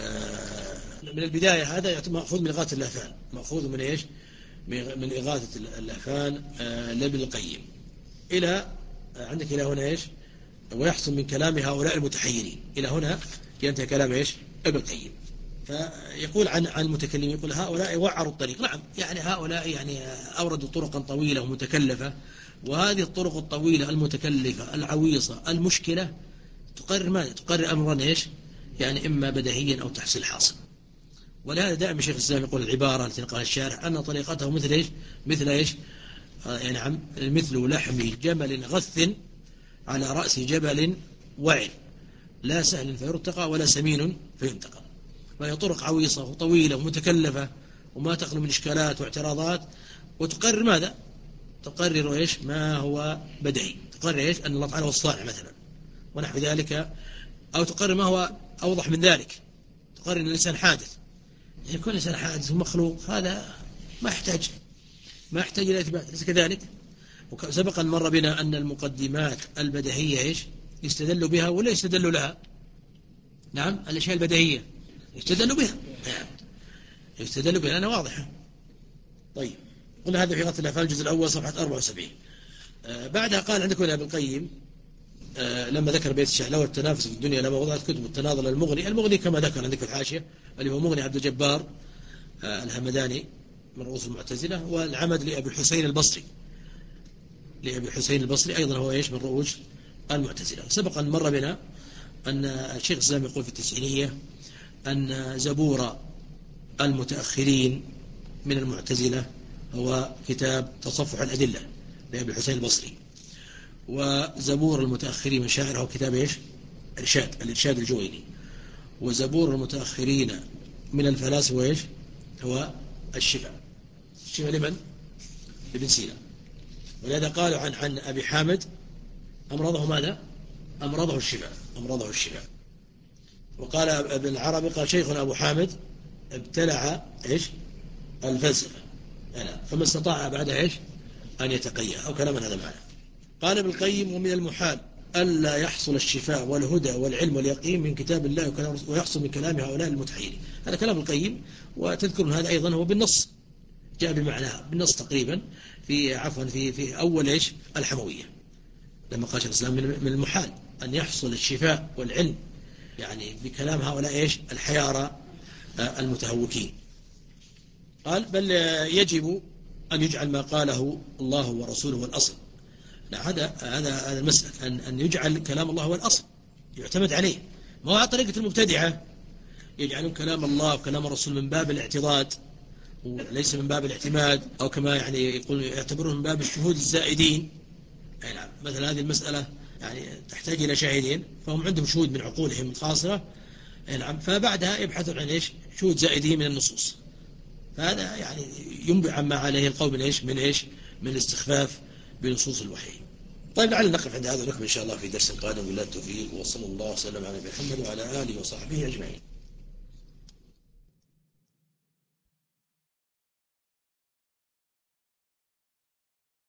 من البداية، هذا مأخوذ من إغاثة اللهفان، مأخوذ من إيش من إغاثة اللهفان لابن القيم، إلى عندك إلى هنا إيش ويحصل من كلام هؤلاء المتحيرين، إلى هنا ينتهي كلام إيش ابن القيم. فيقول عن عن المتكلمين، يقول هؤلاء وعروا الطريق. نعم، يعني هؤلاء يعني أوردوا طرقا طويلة ومتكلفة، وهذه الطرق الطويلة المتكلفة العويصة المشكلة تقرر ماذا؟ تقرر أمرا إيش يعني إما بديهيا أو تحصيل حاصل. ولهذا دائما شيخ الإسلام يقول العبارة التي نقلها الشارح أن طريقته مثل إيش مثل إيش آه يعني عم مثل لحم جمل غث على رأس جبل وعر، لا سهل فيرتقى ولا سمين فينتقى. فهي طرق عويصة وطويلة ومتكلفة وما تخلو من إشكالات واعتراضات، وتقرر ماذا؟ تقرر إيش ما هو بديهي، تقرر إيش أن الله تعالى هو الصانع مثلا ونحو ذلك، أو تقرر ما هو أوضح من ذلك، تقرر أن الإنسان حادث، يعني كل إنسان حادث ومخلوق، هذا ما يحتاج ما يحتاج إلى إثبات، ليس كذلك؟ وسبق أن مر بنا أن المقدمات البديهية إيش يستدل بها ولا يستدل لها؟ نعم، الأشياء البديهية يستدل بها، نعم يستدل بها لأنها واضحة. طيب، قلنا هذا في إغاثة اللهفان الجزء الأول صفحة أربعة وسبعين. آه بعدها قال عندكم ابن القيم آه لما ذكر بيت الشعر: لو التنافس في الدنيا لما وضعت كتب التناظر المغني. المغني كما ذكر عندك في الحاشية اللي هو مغني عبد الجبار آه الهمداني من رؤوس المعتزلة، والعمد لأبي الحسين البصري لأبي الحسين البصري أيضا هو إيش من رؤوس المعتزلة. سبق أن مر بنا أن الشيخ الإسلام يقول في التسعينية أن زبور المتأخرين من المعتزلة هو كتاب تصفح الأدلة لأبي الحسين البصري، وزبور المتأخرين من شاعر هو كتاب إيش إرشاد الإرشاد الجويني، وزبور المتأخرين من الفلاسفة إيش هو الشفاء. الشفاء لمن؟ لابن سينا. ولهذا قالوا عن عن أبي حامد أمرضه ماذا؟ أمرضه الشفاء أمرضه الشفاء. وقال ابن العربي قال شيخنا أبو حامد ابتلع إيش الفلسفة، يعني فما استطاع بعدها إيش أن يتقيأ، أو كلاما هذا معنى. قال ابن القيم: ومن المحال ألا يحصل الشفاء والهدى والعلم واليقين من كتاب الله ويحصل من كلام هؤلاء المتحيرين. هذا كلام ابن القيم، وتذكرون هذا أيضا هو بالنص، جاء بمعناه بالنص تقريبا في عفوا في في أول إيش الحموية، لما قال الإسلام من المحال أن يحصل الشفاء والعلم يعني بكلام هؤلاء إيش الحيارى المتهوكين. قال: بل يجب أن يجعل ما قاله الله ورسوله هو الأصل. لا، هذا هذا هذا المسألة أن أن يجعل كلام الله هو الأصل يعتمد عليه، ما هو على طريقة المبتدعة يجعلون كلام الله وكلام الرسول من باب الاعتضاد وليس من باب الاعتماد، أو كما يعني يقول يعتبرون من باب الشهود الزائدين. أي نعم، مثلا هذه المسألة يعني تحتاج إلى شاهدين، فهم عندهم شهود من عقولهم الخاصة، أي نعم، فبعدها يبحثون عن إيش شهود زائدين من النصوص. فهذا يعني ينبع عما عليه القوم من إيش من إيش من الاستخفاف بنصوص الوحي. طيب، لعل نقف عند هذا ونكمل إن شاء الله في درس قادم. بالله التوفيق، وصلى الله وسلم على محمد وعلى آله وصحبه أجمعين.